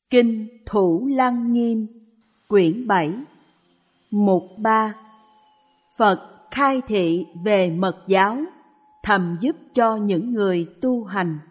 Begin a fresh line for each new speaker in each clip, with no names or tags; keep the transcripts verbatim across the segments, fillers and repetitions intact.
Kinh Thủ Lăng Nghiêm, quyển bảy, mục ba. Phật khai thị về mật giáo, thầm giúp cho những người tu hành.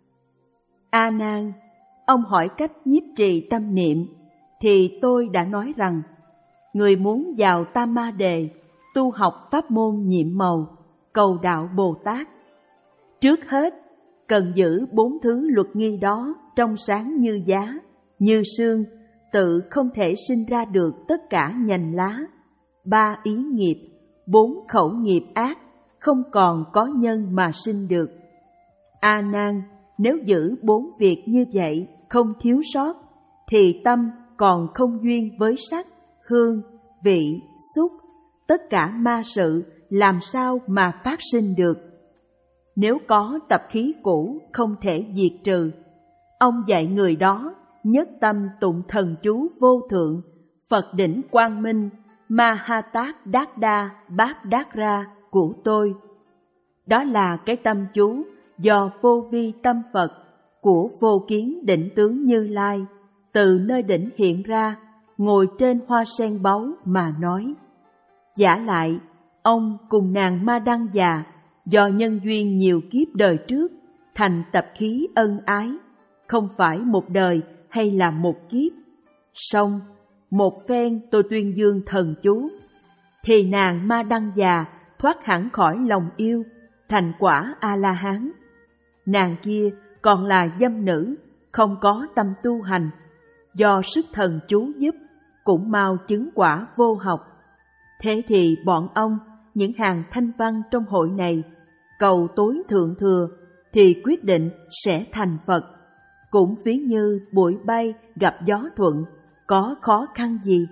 A Nan, ông hỏi cách nhiếp trì tâm niệm, thì tôi đã nói rằng, người muốn vào Tam Ma Đề, tu học pháp môn nhiệm màu, cầu đạo Bồ Tát. Trước hết, cần giữ bốn thứ luật nghi đó trong sáng như giá, như sương, tự không thể sinh ra được tất cả nhành lá. Ba ý nghiệp, bốn khẩu nghiệp ác, không còn có nhân mà sinh được. A Nan, nếu giữ bốn việc như vậy không thiếu sót, thì tâm còn không duyên với sắc, hương, vị, xúc, tất cả ma sự làm sao mà phát sinh được. Nếu có tập khí cũ không thể diệt trừ, ông dạy người đó nhất tâm tụng thần chú vô thượng, Phật đỉnh quang minh, Ma Ha Tát Đát Đa Bát Đát Ra của tôi. Đó là cái tâm chú do vô vi tâm Phật của vô kiến định tướng Như Lai từ nơi đỉnh hiện ra, ngồi trên hoa sen báu mà nói. Giả lại, ông cùng nàng Ma Đăng Già do nhân duyên nhiều kiếp đời trước thành tập khí ân ái, không phải một đời hay là một kiếp. Song một phen tôi tuyên dương thần chú, thì nàng Ma Đăng Già thoát hẳn khỏi lòng yêu, thành quả A-la-hán. Nàng kia còn là dâm nữ, không có tâm tu hành, do sức thần chú giúp, cũng mau chứng quả vô học. Thế thì bọn ông, những hàng thanh văn trong hội này, cầu tối thượng thừa, thì quyết định sẽ thành Phật. Cũng ví như bụi bay gặp gió thuận, có khó khăn gì?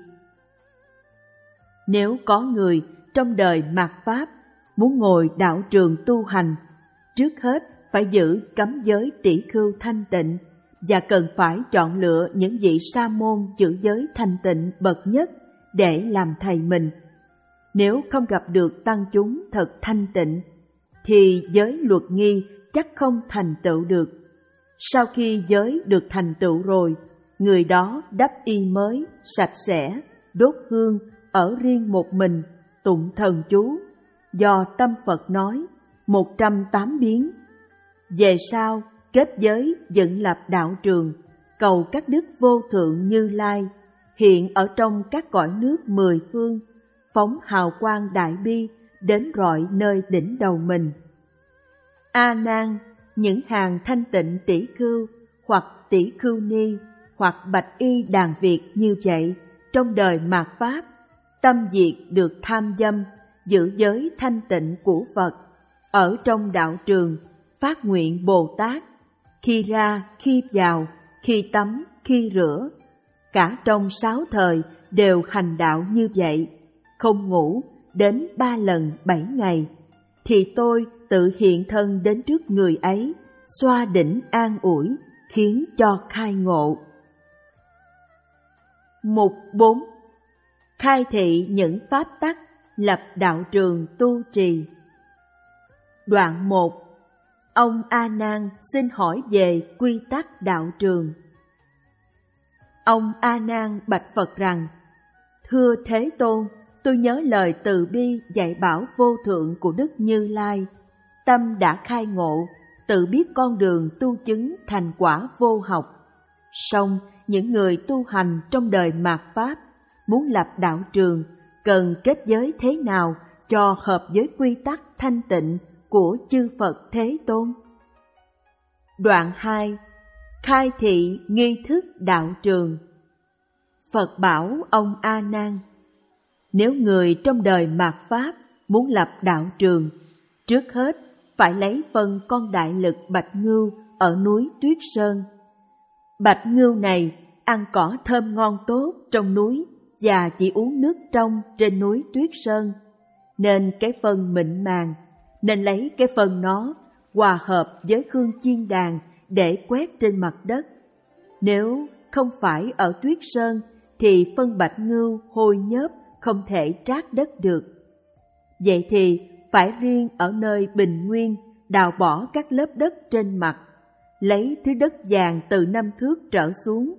Nếu có người trong đời mạt Pháp muốn ngồi đạo trường tu hành, trước hết phải giữ cấm giới tỷ khưu thanh tịnh, và cần phải chọn lựa những vị sa môn giữ giới thanh tịnh bậc nhất để làm thầy mình. Nếu không gặp được tăng chúng thật thanh tịnh, thì giới luật nghi chắc không thành tựu được. Sau khi giới được thành tựu rồi, người đó đắp y mới, sạch sẽ, đốt hương, ở riêng một mình, tụng thần chú, do tâm Phật nói, một trăm tám biến. Về sau, kết giới dựng lập đạo trường, cầu các đức vô thượng Như Lai, hiện ở trong các cõi nước mười phương, phóng hào quang đại bi đến rọi nơi đỉnh đầu mình. A Nan, những hàng thanh tịnh tỷ khưu hoặc tỷ khưu ni hoặc bạch y đàn Việt như vậy, trong đời mạt Pháp, tâm diệt được tham dâm, giữ giới thanh tịnh của Phật, ở trong đạo trường, phát nguyện Bồ Tát, khi ra, khi vào, khi tắm, khi rửa, cả trong sáu thời đều hành đạo như vậy, không ngủ, đến ba lần bảy ngày, thì tôi tự hiện thân đến trước người ấy, xoa đỉnh an ủi, khiến cho khai ngộ. Mục bốn. Khai thị những pháp tắc, lập đạo trường tu trì. Đoạn một. Ông A Nan xin hỏi về quy tắc đạo trường. Ông A Nan bạch Phật rằng: Thưa Thế Tôn, tôi nhớ lời từ bi dạy bảo vô thượng của Đức Như Lai, tâm đã khai ngộ, tự biết con đường tu chứng thành quả vô học. Song những người tu hành trong đời mạt Pháp muốn lập đạo trường, cần kết giới thế nào cho hợp với quy tắc thanh tịnh của chư Phật Thế Tôn? Đoạn hai. Khai thị nghi thức đạo trường. Phật bảo ông A Nan: Nếu người trong đời mạt Pháp muốn lập đạo trường, trước hết phải lấy phân con đại lực bạch ngưu ở núi Tuyết Sơn. Bạch ngưu này ăn cỏ thơm ngon tốt trong núi và chỉ uống nước trong trên núi Tuyết Sơn, nên cái phân mịn màng, nên lấy cái phân nó hòa hợp với hương chiên đàn để quét trên mặt đất. Nếu không phải ở Tuyết Sơn thì phân bạch ngưu hôi nhớp, không thể trát đất được. Vậy thì phải riêng ở nơi bình nguyên đào bỏ các lớp đất trên mặt, lấy thứ đất vàng từ năm thước trở xuống,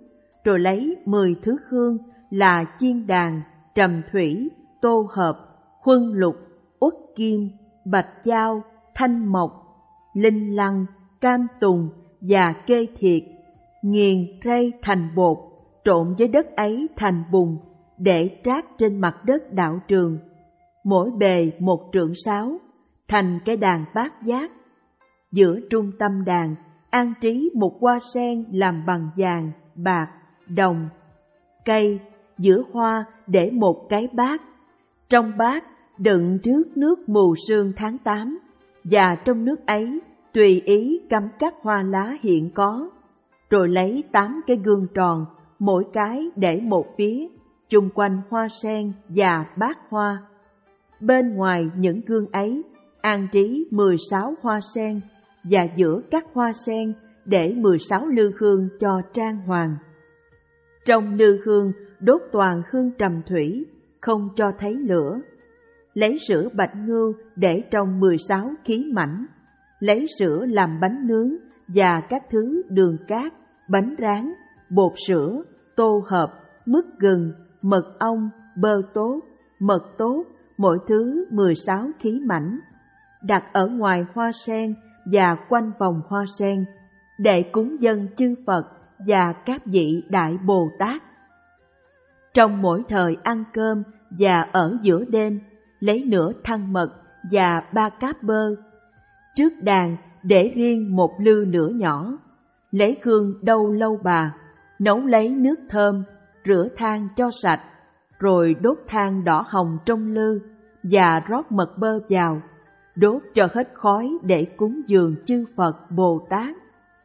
rồi lấy mười thứ hương là chiên đàn, trầm thủy, tô hợp, huân lục, uất kim, bạch dao, thanh mộc, linh lăng, cam tùng và kê thiệt, nghiền rây thành bột, trộn với đất ấy thành bùn, để trát trên mặt đất đạo trường, mỗi bề một trượng sáu, thành cái đàn bát giác. Giữa trung tâm đàn an trí một hoa sen làm bằng vàng, bạc, đồng, cây, giữa hoa để một cái bát. Trong bát đựng trước nước mù sương tháng tám, và trong nước ấy tùy ý cắm các hoa lá hiện có, rồi lấy tám cái gương tròn, mỗi cái để một phía, chung quanh hoa sen và bát hoa. Bên ngoài những gương ấy an trí mười sáu hoa sen, và giữa các hoa sen để mười sáu lư hương cho trang hoàng. Trong lư hương đốt toàn hương trầm thủy, không cho thấy lửa. Lấy sữa bạch ngưu để trong mười sáu khí mảnh, lấy sữa làm bánh nướng và các thứ đường cát, bánh rán, bột sữa, tô hợp, mứt gừng, mật ong, bơ tốt, mật tốt, mỗi thứ mười sáu khí mảnh, đặt ở ngoài hoa sen và quanh vòng hoa sen, để cúng dâng chư Phật và các vị Đại Bồ Tát. Trong mỗi thời ăn cơm và ở giữa đêm, lấy nửa thăng mật và ba cáp bơ. Trước đàn để riêng một lư nửa nhỏ, lấy hương đâu lâu bà, nấu lấy nước thơm, rửa than cho sạch, rồi đốt than đỏ hồng trong lư và rót mật bơ vào, đốt cho hết khói để cúng dường chư Phật Bồ Tát.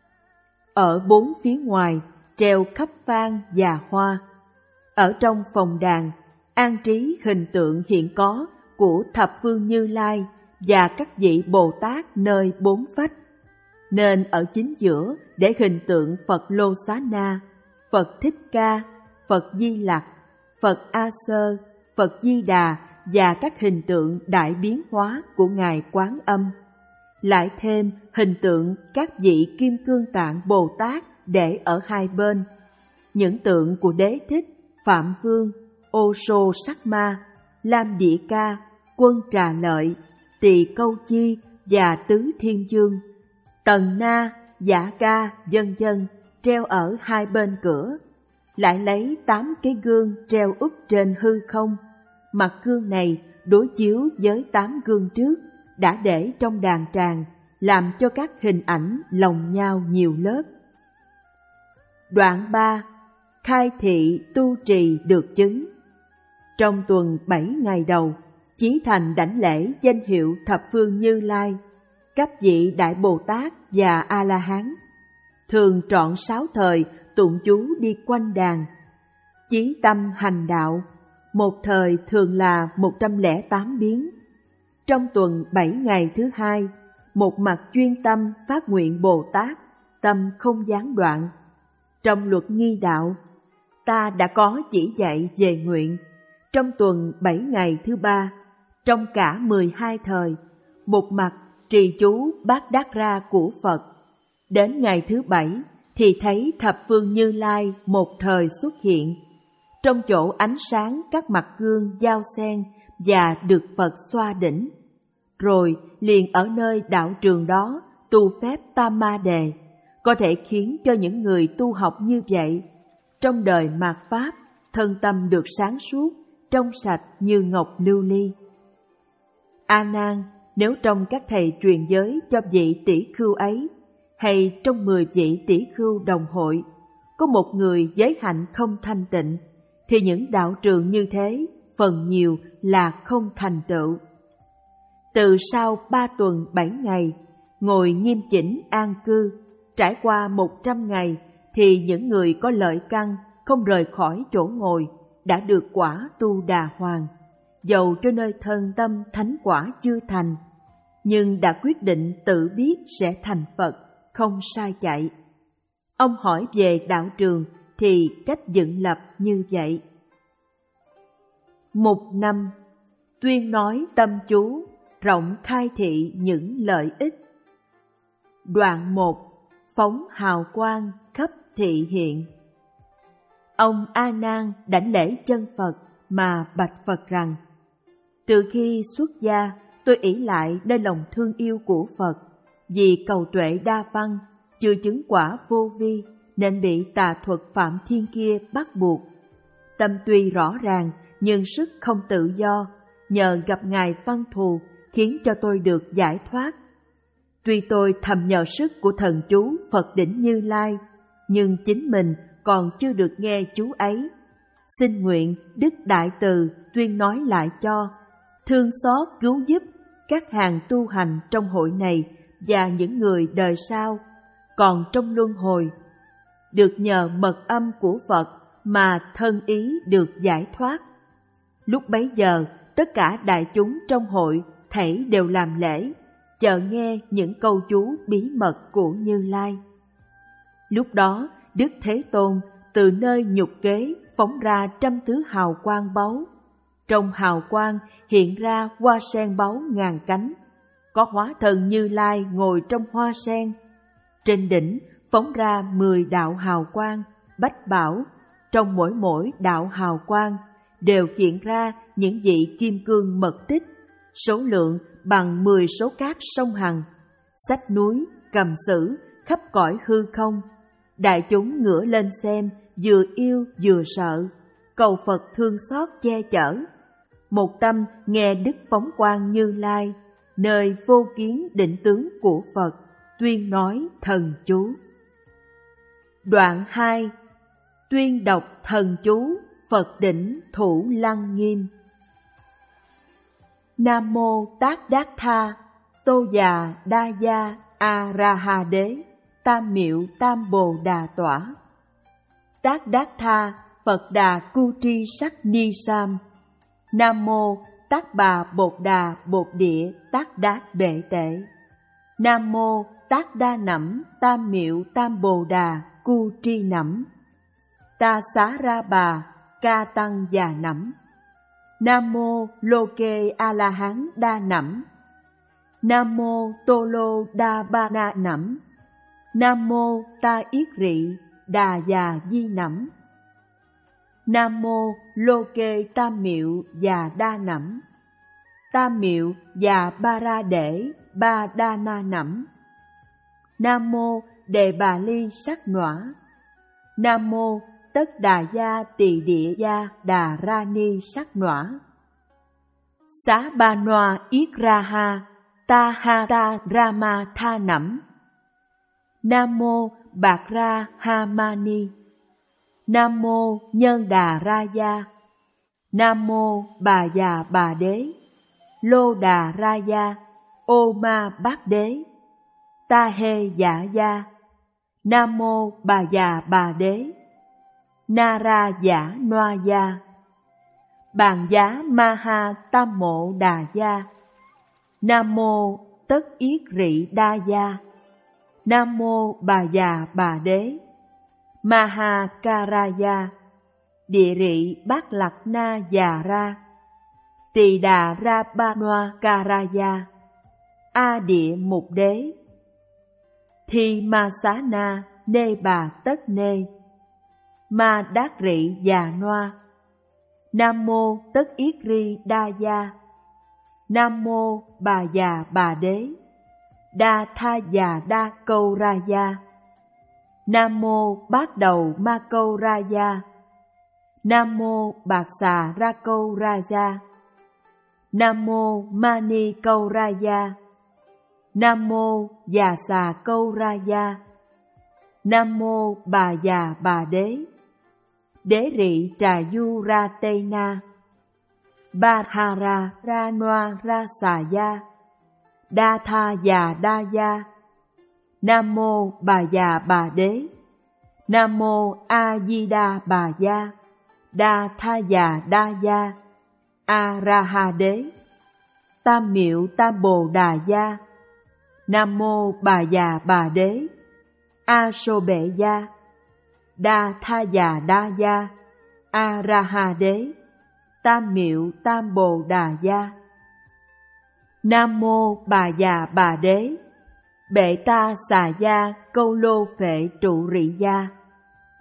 Ở bốn phía ngoài treo khắp phan và hoa. Ở trong phòng đàn an trí hình tượng hiện có của thập phương Như Lai và các vị Bồ Tát nơi bốn phách, nên ở chính giữa để hình tượng Phật Lô Xá Na, Phật Thích Ca, Phật Di Lặc, Phật A Sơ, Phật Di Đà và các hình tượng đại biến hóa của Ngài Quán Âm. Lại thêm hình tượng các vị Kim Cương Tạng Bồ Tát để ở hai bên, những tượng của Đế Thích, Phạm Vương, Ô Sô Sắc Ma, Lam Địa Ca, Quân Trà Lợi, Tỳ Câu Chi và Tứ Thiên Dương, Tần Na, Giả Ca, vân vân treo ở hai bên cửa. Lại lấy tám cái gương treo úp trên hư không. Mặt gương này đối chiếu với tám gương trước đã để trong đàn tràng, làm cho các hình ảnh lồng nhau nhiều lớp. Đoạn ba. Khai thị tu trì được chứng. Trong tuần bảy ngày đầu, Chí Thành đảnh lễ danh hiệu thập phương Như Lai, các vị Đại Bồ Tát và A-la-hán, thường trọn sáu thời tụng chú đi quanh đàn. Chí tâm hành đạo, một thời thường là một trăm lẻ tám biến. Trong tuần bảy ngày thứ hai, một mặt chuyên tâm phát nguyện Bồ Tát, tâm không gián đoạn. Trong luật nghi đạo, ta đã có chỉ dạy về nguyện. Trong tuần bảy ngày thứ ba, trong cả mười hai thời, một mặt trì chú Bát Đát Ra của Phật. Đến ngày thứ bảy thì thấy thập phương Như Lai một thời xuất hiện. Trong chỗ ánh sáng các mặt gương giao xen và được Phật xoa đỉnh. Rồi liền ở nơi đạo trường đó tu phép Tam Ma Đề, có thể khiến cho những người tu học như vậy, trong đời mạt Pháp, thân tâm được sáng suốt, trong sạch như ngọc lưu ly. A Nan, nếu trong các thầy truyền giới cho vị tỷ khưu ấy, hay trong mười vị tỷ khưu đồng hội, có một người giới hạnh không thanh tịnh, thì những đạo trường như thế phần nhiều là không thành tựu. Từ sau ba tuần bảy ngày, ngồi nghiêm chỉnh an cư, trải qua một trăm ngày, thì những người có lợi căn không rời khỏi chỗ ngồi đã được quả tu đà hoàng, dầu cho nơi thân tâm thánh quả chưa thành, nhưng đã quyết định tự biết sẽ thành Phật, không sai chạy. Ông hỏi về đạo trường thì cách dựng lập như vậy. Mục năm. Tuyên nói tâm chú, rộng khai thị những lợi ích. Đoạn một. Phóng hào quang khắp thị hiện. Ông A Nan đảnh lễ chân Phật mà bạch Phật rằng: từ khi xuất gia, tôi ỷ lại nơi lòng thương yêu của Phật, vì cầu tuệ đa văn, chưa chứng quả vô vi, nên bị tà thuật phạm thiên kia bắt buộc. Tâm tuy rõ ràng, nhưng sức không tự do, nhờ gặp Ngài Văn Thù khiến cho tôi được giải thoát. Tuy tôi thầm nhờ sức của thần chú Phật Đỉnh Như Lai, nhưng chính mình còn chưa được nghe chú ấy. Xin nguyện Đức Đại Từ tuyên nói lại cho, thương xót cứu giúp các hàng tu hành trong hội này và những người đời sau, còn trong luân hồi, được nhờ mật âm của Phật mà thân ý được giải thoát. Lúc bấy giờ, tất cả đại chúng trong hội thảy đều làm lễ, chờ nghe những câu chú bí mật của Như Lai. Lúc đó, Đức Thế Tôn từ nơi nhục kế phóng ra trăm thứ hào quang báu. Trong hào quang hiện ra hoa sen báu ngàn cánh, có hóa thần Như Lai ngồi trong hoa sen. Trên đỉnh phóng ra mười đạo hào quang bách bảo, trong mỗi mỗi đạo hào quang đều hiện ra những vị kim cương mật tích, số lượng bằng mười số cát sông Hằng, xách núi, cầm sử khắp cõi hư không. Đại chúng ngửa lên xem, vừa yêu vừa sợ, cầu Phật thương xót che chở. Một tâm nghe Đức Phóng Quang Như Lai, nơi vô kiến định tướng của Phật, tuyên nói thần chú. Đoạn hai. Tuyên đọc thần chú Phật Đỉnh Thủ Lăng Nghiêm. Nam mô Tát Đát Tha, Tô Già Đa Gia A Ra Ha Đế, Tam Miệu Tam Bồ Đà Tỏa. Tát Đát Tha Phật Đà Cu Tri Sắc Ni Sam. Nam mô Tát Bà Bột Đà Bột Địa Tát Đát Bệ Tệ. Nam mô Tát Đa Nẫm Tam Miệu Tam Bồ Đà Cu Tri Nẫm. Ta Xá Ra Bà Ca Tăng Già Nẫm. Nam mô Lô Kê A La Hán Đa Nẫm. Nam mô Tô Lô Đa Ba Na Nẫm. Nam mô Ta Yết Rị Đà Già Di Nẫm. Nam mô Lô Kê Tam Miệu Già Đa Nẫm. Tam Miệu Già Ba Ra Để Ba Đa Na Nẫm. Nam mô Đề Bà Ly Sắc Nọa. Nam mô Tất Đà Gia Tỳ Địa Gia Đà Ra Ni Sắc Nọa. Xá Ba Noa Yết Ra Ha Ta Ha Ta Ra Ma Tha Nẫm. Nam mô Bạc Ra Ha Ma Ni. Nam mô Nhân Đà Ra Gia. Nam mô Bà Già Bà Đế. Lô Đà Ra Gia Ô Ma Bát Đế. Ta Hê Dạ Gia. Nam mô Bà Già Bà Đế. Na Ra Giả Noa Gia. Bàn Giá Ma Ha Tam Mộ Đà Gia. Nam mô Tất Yết Rị Đa Gia. Nam mô Bà Già Bà Đế. Ma Ha Ca Ra Gia. Địa Rị Bát Lạc Na Già Ra. Tỳ Đà Ra Ba Noa Ca Ra Gia. A Địa Mục Đế. Thi Ma Xá Na Nê Bà Tất Nê. Ma Đát Rị Già Noa. Nam mô Tất Yết Ri Đa Gia. Nam mô Bà Già Bà Đế. Đa Tha Già Đa Câu Ra Gia. Nam mô Bát Đầu Ma Câu Ra Gia. Nam mô Bạc Xà Ra Câu Ra Gia. Nam mô Ma Ni Câu Ra Gia. Nam mô Già Xà Câu Ra Gia. Nam mô Bà Già Bà Đế. Đế Rị Trà Du Ra Tê Na. Ba Ha Ra Ra Noa Ra Xà Gia. Đa Tha Già Đa Gia. Nam mô Bà Già Bà Đế. Nam mô A Di Đà Bà Gia. Đa Tha Già Đa Gia. A Ra Ha Đế. Tam Miệu Tam Bồ Đà Gia. Nam mô Bà Già Bà Đế. A Sô Bệ Gia. Đa Tha Già Đa Gia. A Ra Ha Đế. Tam Miệu Tam Bồ Đà Gia. Nam mô Bà Già Bà Đế. Bệ Ta Xà Gia Câu Lô Phệ Trụ Rị Gia.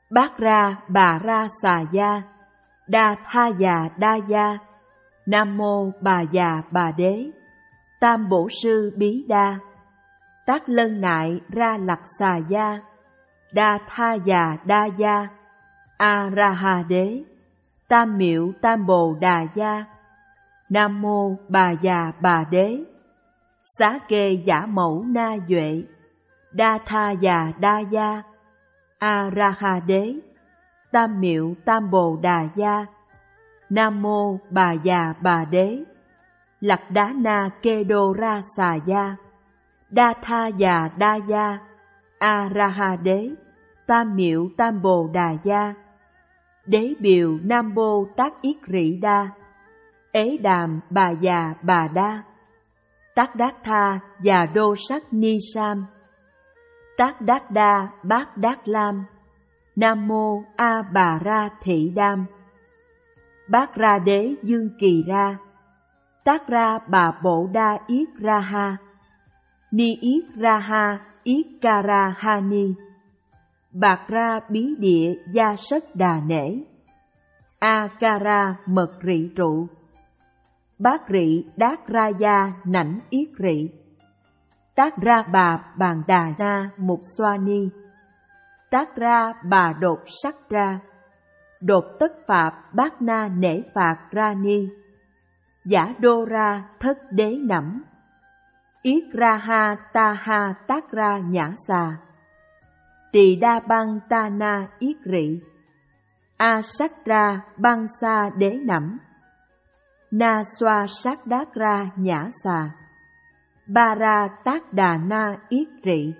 Bát Ra Bà Ra Xà Ya, Đa Tha Già Đa Ya, Nam Mô Bà Già Bà Đế, Tam Bổ Sư Bí Đa, Tác Lân Nại Ra Lặc Xà Ya, Đa Tha Già Đa Ya, A Ra Ha Đế, Tam Miệu Tam Bồ Đà Ya, Nam Mô Bà Già Bà Đế, Xá Kê Giả Mẫu Na Duệ, Đa Tha Già Đa Ya, A Ra Ha Đế, Tam Miệu Tam Bồ Đà Ya, Nam Mô Bà Già Bà Đế, Lặc Đá Na Kê Đô Ra Xà Ya, Đa Tha Già Đa Ya, A Ra Ha Đế, Tam Miệu Tam Bồ Đà Ya, Đế Biều Nam Bô Tát Yết Rị Đa, Ế Đàm Bà Già Bà Đa, Tát Đát Tha Già Đô Sắc Ni Sam, Tát Đát Đa Bát Đát Lam, Nam Mô A Bà Ra Thị Đam, Bát Ra Đế Dương Kỳ Ra, Tát Ra Bà Bộ Đa Yết Ra Ha, Ni Yết Ra Ha Yết Ca Ra Ha Ni, Bạc Ra Bí Địa Gia Sất Đà Nể, A Ca Ra Mật Rị Trụ, Bát Rị Đát Ra Gia Nảnh Yết Rị, Tát Ra Bà Bàn Đà Na Mục Xoa Ni, Tát Ra Bà Đột Sắc Ra, Đột Tất Phạm Bát Na Nể Phạt Ra Ni, Giả Đô Ra Thất Đế Nẫm, Yết Ra Ha Ta Ha Tát Ra Nhã Xà, Tỳ Đa Băng Ta Na Yết Rị, A Sắc Ra Băng Sa Đế Nẫm, Na Xoa Sát Đát Ra Nhã Xà, Ba Ra Tát Đà Na Yết Rị,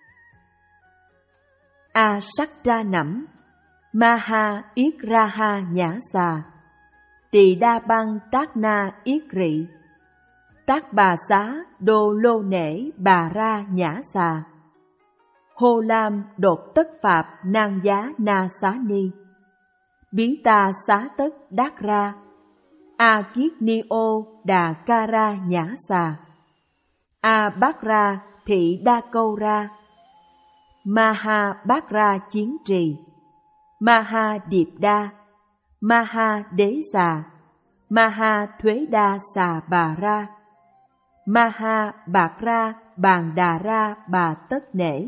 A Sắc Ra Nẫm, Ma Ha Yết Ra Ha Nhã Xà, Tỳ Đa Băng Tát Na Yết Rị, Tát Bà Xá Đô Lô Nể Bà Ra Nhã Xà, Hô Lam Đột Tất Phạm Nang Giá Na Xá Ni, Bí Ta Xá Tất Đát Ra, A Kiết Ni Ô Đà Ca Ra Nhã Xà, A Bát Ra Thị Đa Câu Ra, Ma Ha Bát Ra Chiến Trì, Ma Ha Điệp Đa, Ma Ha Đế Xà, Ma Ha Thuế Đa Xà Bà Ra, Ma Ha Bạc Ra Bàn Đà Ra Bà Tất Nể,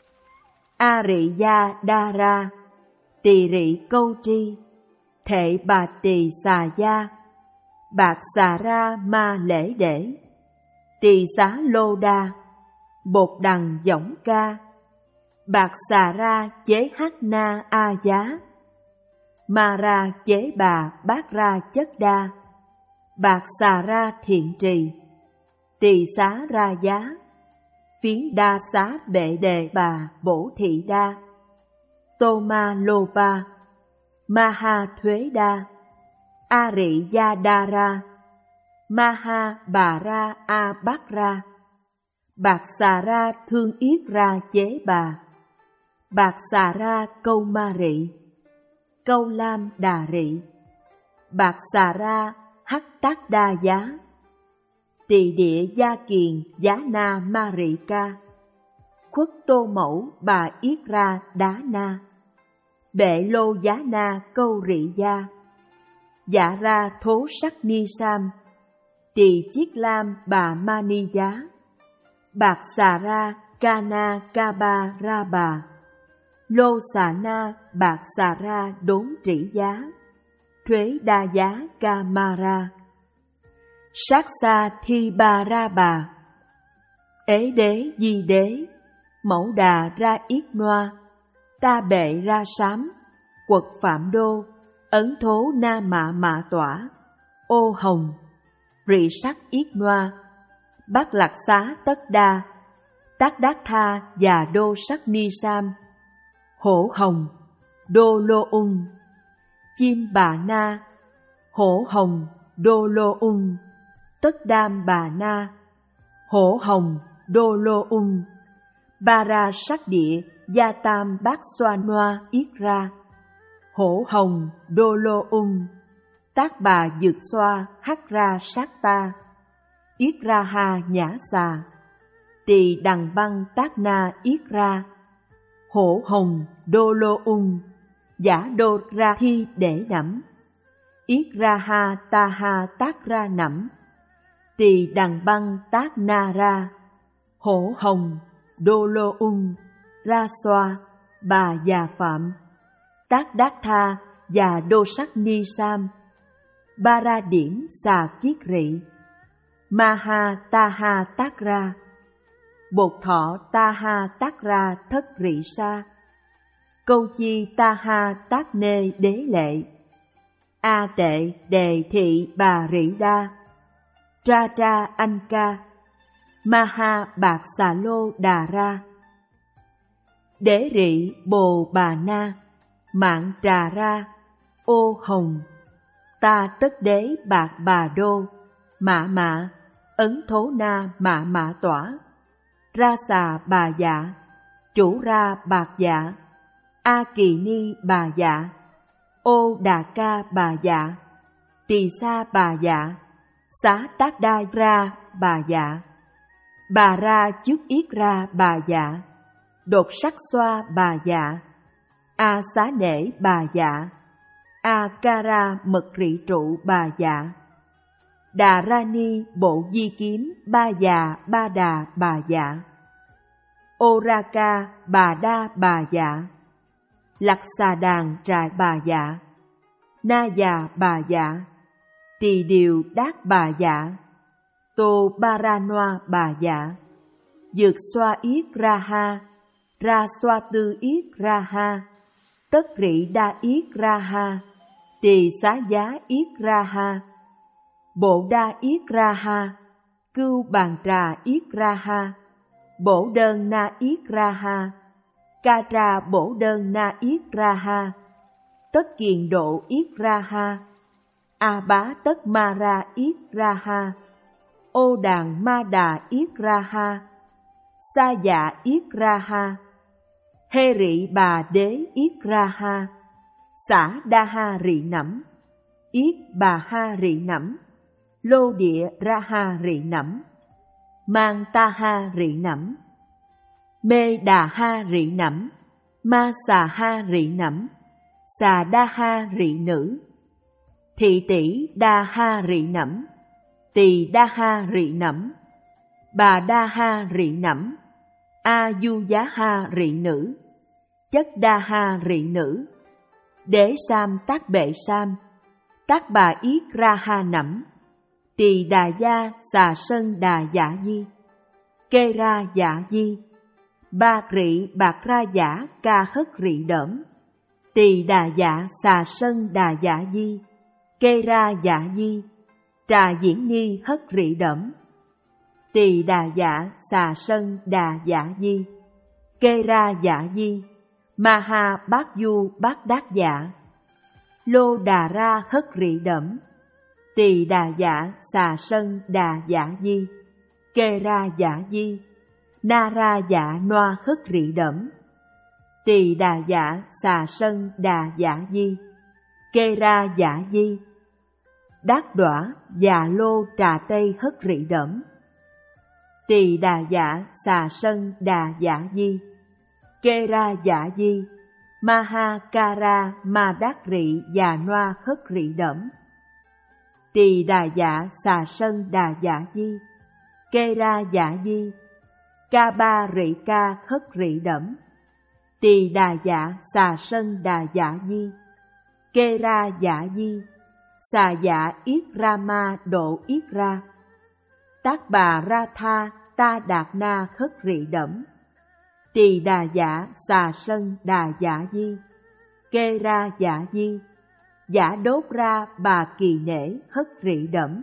A Rị Gia Đa Ra, Tỳ Rị Câu Tri, Thệ Bà Tỳ Xà Gia, Bạc Xà Ra Ma Lễ Đễ, Tỳ Xá Lô Đa, Bột Đằng Võng Ca, Bạc Xà Ra Chế Hắc Na A Giá, Ma Ra Chế Bà Bát Ra Chất Đa, Bạc Xà Ra Thiện Trì, Tỳ Xá Ra Giá, Phiến Đa Xá Bệ Đề Bà Bổ Thị Đa, Tô Ma Lô Ba, Ma Ha Thuế Đa, A Rị Gia Đa Ra, Ma Ha Bà Ra A Bát Ra, Bạc Xà Ra Thương Yết Ra Chế Bà, Bạc Xà Ra Câu Ma Rị, Câu Lam Đà Rị, Bạc Xà Ra Hắc Tác Đa Giá, Tỳ Địa Gia Kiền Giá Na Ma Rị Ca, Khuất Tô Mẫu Bà Yết Ra Đá Na, Bệ Lô Giá Na Câu Rị Gia, Dạ Ra Thố Sắc Ni Sam, Tỳ Chiết Lam Bà Ma Ni Giá, Bạc Xà Ra Ca Na Ca Ba Ra Bà, Lô Xà Na Bạc Xà Ra Đốn Trĩ Giá, Thuế Đa Giá Ca Ma Ra, Sát Xa Thi Ba Ra Bà, Ế Đế Di Đế, Mẫu Đà Ra Yết Noa, Ta Bệ Ra Sám, Quật Phạm Đô, Ấn Thố Na Mạ Mạ Tỏa, Ô Hồng, Rị Sắc Yết Noa, Bát Lạc Xá Tất Đa, Tát Đát Tha Già Đô Sắc Ni Sam, Hổ Hồng, Đô Lô Ung, Chim Bà Na, Hổ Hồng, Đô Lô Ung, Tất Đam Bà Na, Hổ Hồng, Đô Lô Ung, Ba Ra Sắc Địa Gia Tam Bát Xoa Noa Yết Ra, Hổ Hồng, Đô Lô Ung, Tát Bà Dược Xoa Hắc Ra Sát Ta, Yết Ra Ha Nhã Xà, Tỳ Đằng Băng Tát Na Yết Ra, Hổ Hồng, Đô Lô Ung, giả đô ra thi để nẫm, yết ra ha ta ha tác ra nẫm, tỳ đằng băng tác na ra, hổ hồng đô lô ung ra xoa bà già phạm, tác đát tha và đô sắc ni sam, ba ra điểm xà kiết rị, ma ha ta ha tác ra, bột thọ ta ha tác ra thất rị sa, câu chi ta ha tác nê đế lệ, a tệ đề thị bà rị đa, tra tra anh ca, ma ha bạc xà lô đà ra, đế rị bồ bà na, mạng trà ra, ô hồng, ta tất đế bạc bà đô, mạ mạ, ấn thố na mạ mạ tỏa, ra xà bà dạ, chủ ra bạc dạ, a kỳ ni bà dạ, ô đà ca bà dạ, tỳ sa bà dạ, xá tác đa ra bà dạ, bà ra trước yết ra bà dạ, đột sắc xoa bà dạ, a xá nể bà dạ, a ca ra mật rị trụ bà dạ, đà ra ni bộ di kiếm ba già ba đà bà dạ, ô ra ca bà đa bà dạ, lạc xà đàn trại bà dạ, na già bà dạ, tỳ điều đát bà dạ, tô ba ra noa bà dạ, dược xoa yết ra ha, ra xoa tư yết ra ha, tất rị đa yết ra ha, tỳ xá giá yết ra ha, bộ đa yết ra ha, cưu bàn trà yết ra ha, bổ đơn na yết ra ha, ca trà bổ đơn na yết ra ha, tất kiền độ yết ra ha, a bá tất ma ra yết ra ha, ô đàn ma đà yết ra ha, sa dạ yết ra ha, hê rị bà đế yết ra ha, xả đa ha rị nẫm, yết bà ha rị nẫm, lô địa ra ha rị nẫm, mang ta ha rị nẫm, mê đà ha rị nẫm, ma xà ha rị nẫm, xà đa ha rị nữ, thị tỷ đa ha rị nẫm, tỳ đa ha rị nẫm, bà đa ha rị nẫm, a du giá ha rị nữ, chất đa ha rị nữ, đế sam tác bệ sam, tác bà yết ra ha nẫm, tỳ đà gia xà sân đà dạ di, kê ra dạ di, ba rị bạc ra giả ca hất rị đỡm, tỳ đà dạ xà sân đà dạ di, kê ra dạ di, trà diễn ni hất rị đỡm, tỳ đà dạ xà sân đà dạ di, kê ra dạ di, ma ha bát du bát đát dạ, lô đà ra hất rị đỡm, tỳ đà dạ xà sân đà dạ di, kê ra dạ di, na ra dạ noa hất rị đỡm, tỳ đà dạ xà sân đà dạ di, kê ra dạ di, đát đọa dạ lô trà tây hất rị đỡm, tỳ đà dạ xà sân đà dạ di, kê ra dạ di, ma ha ca ra ma đát rị dạ noa hất rị đỡm, tỳ đà dạ xà sân đà dạ di, kê ra dạ di, ca ba rị ca hất rị đẫm, tỳ đà dạ xà sân đà dạ di, kê ra dạ di, xà dạ yết ra ma độ yết ra, tác bà ra tha ta đạt na hất rị đẫm, tỳ đà dạ xà sân đà dạ di, kê ra dạ di, giả đốt ra bà kỳ nể hất rị đẫm,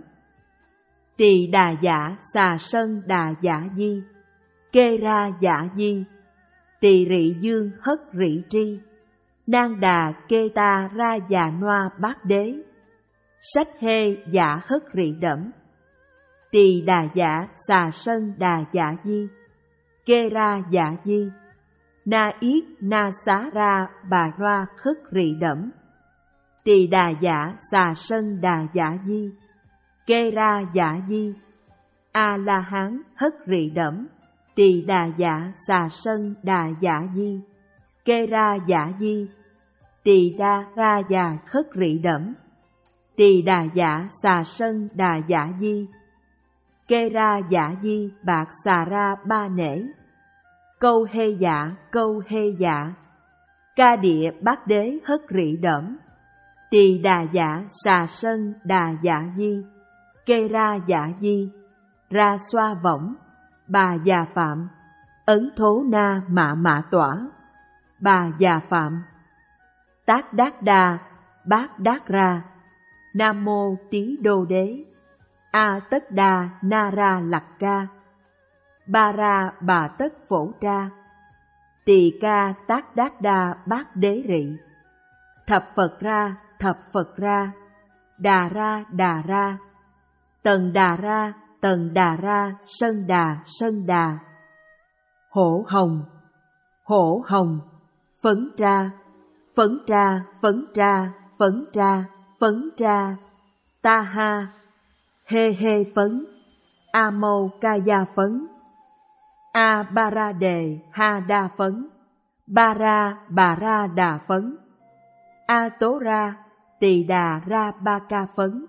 tỳ đà dạ xà sân đà dạ di, kê ra dạ di, tỳ rị dương hất rị tri, nang đà kê ta ra già noa bát đế, sách hê dạ hất rị đẫm, tỳ đà dạ xà sân đà dạ di, kê ra dạ di, na yết na xá ra bà roa hất rị đẫm, tỳ đà dạ xà sân đà dạ di, kê ra dạ di, a la hán hất rị đẫm, tỳ đà dạ xà sân đà dạ di, kê ra dạ di, Tỳ đa ra già khất rị đẫm. Tỳ đà dạ xà sân đà dạ di. Kê ra dạ di bạc xà ra ba nể. Câu hê dạ câu hê dạ. Ca địa bát đế hất rị đẫm. Tỳ đà dạ xà sân đà dạ di. Kê ra dạ di. Ra xoa võng. Bà già phạm. Ấn thố na mạ mạ tỏa. Bà già phạm. Tác đát đa bát đát ra. Nam mô tí đô đế. A tất đa na ra lặc ca. Ba ra bà tất phổ tra. Tỳ ca tác đát đa bát đế rị. Thập Phật ra thập Phật ra. Đà ra đà ra. Tần đà ra tần đà ra. Sân đà sân đà. Hổ hồng hổ hồng. Phấn tra phấn tra phấn tra phấn tra phấn tra. Ta ha hê hê phấn. A mâu ca gia phấn. A ba ra đề ha đa phấn. Ba ra bà ra đà phấn. A tố ra tỳ đà ra ba ca phấn.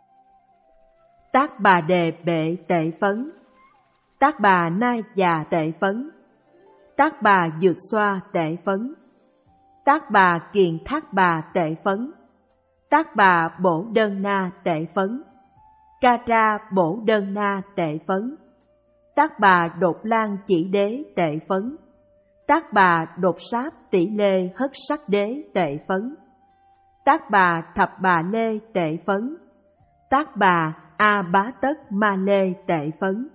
Tác bà đề bệ tệ phấn. Tác bà nai già tệ phấn. Tác bà dược xoa tệ phấn. Tác bà kiền thác bà tệ phấn. Tác bà bổ đơn na tệ phấn. Ca tra bổ đơn na tệ phấn. Tác bà đột lan chỉ đế tệ phấn. Tác bà đột sáp tỷ lê hất sắc đế tệ phấn. Tác bà thập bà lê tệ phấn. Tác bà a bá tất ma lê tệ phấn.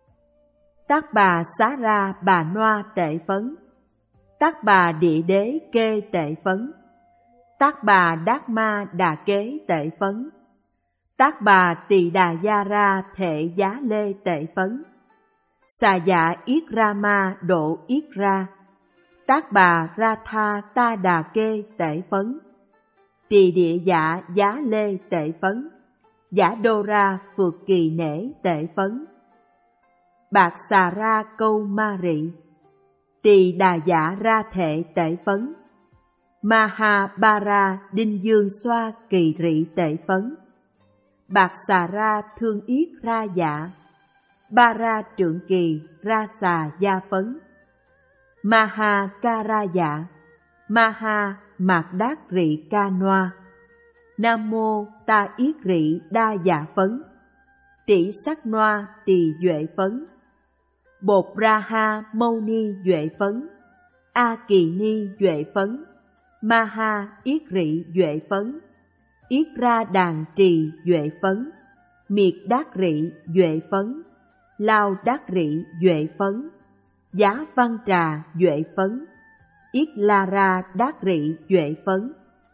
Tác bà xá ra bà noa tệ phấn. Tác bà địa đế kê tệ phấn. Tác bà đát ma đà kế tệ phấn. Tác bà tỳ đà gia ra thệ giá lê tệ phấn. Xà dạ yết ra ma độ yết ra. Tác bà ra tha ta đà kê tệ phấn. Tỳ địa dạ giá lê tệ phấn. Giả đô ra phượt kỳ nể tệ phấn. Bạc xà ra câu ma rị. Tỳ đà dạ ra thệ tệ phấn. Ma ha ba ra đinh dương xoa kỳ rị tệ phấn. Bạc xà ra thương yết ra dạ. Ba ra trượng kỳ ra xà gia phấn. Ma ha ca ra dạ. Ma ha mạc đát rị ca noa. Nam mô ta yết rị đa dạ phấn. Tỷ sắc noa tỳ duệ phấn. Bột ra ha mâu ni duệ phấn. A kỳ ni duệ phấn. Ma ha yết rị duệ phấn. Yết ra đàn trì duệ phấn. Miệt đát rị duệ phấn. Lao đát rị duệ phấn. Giá văn trà duệ phấn. Yết la ra đát rị duệ phấn.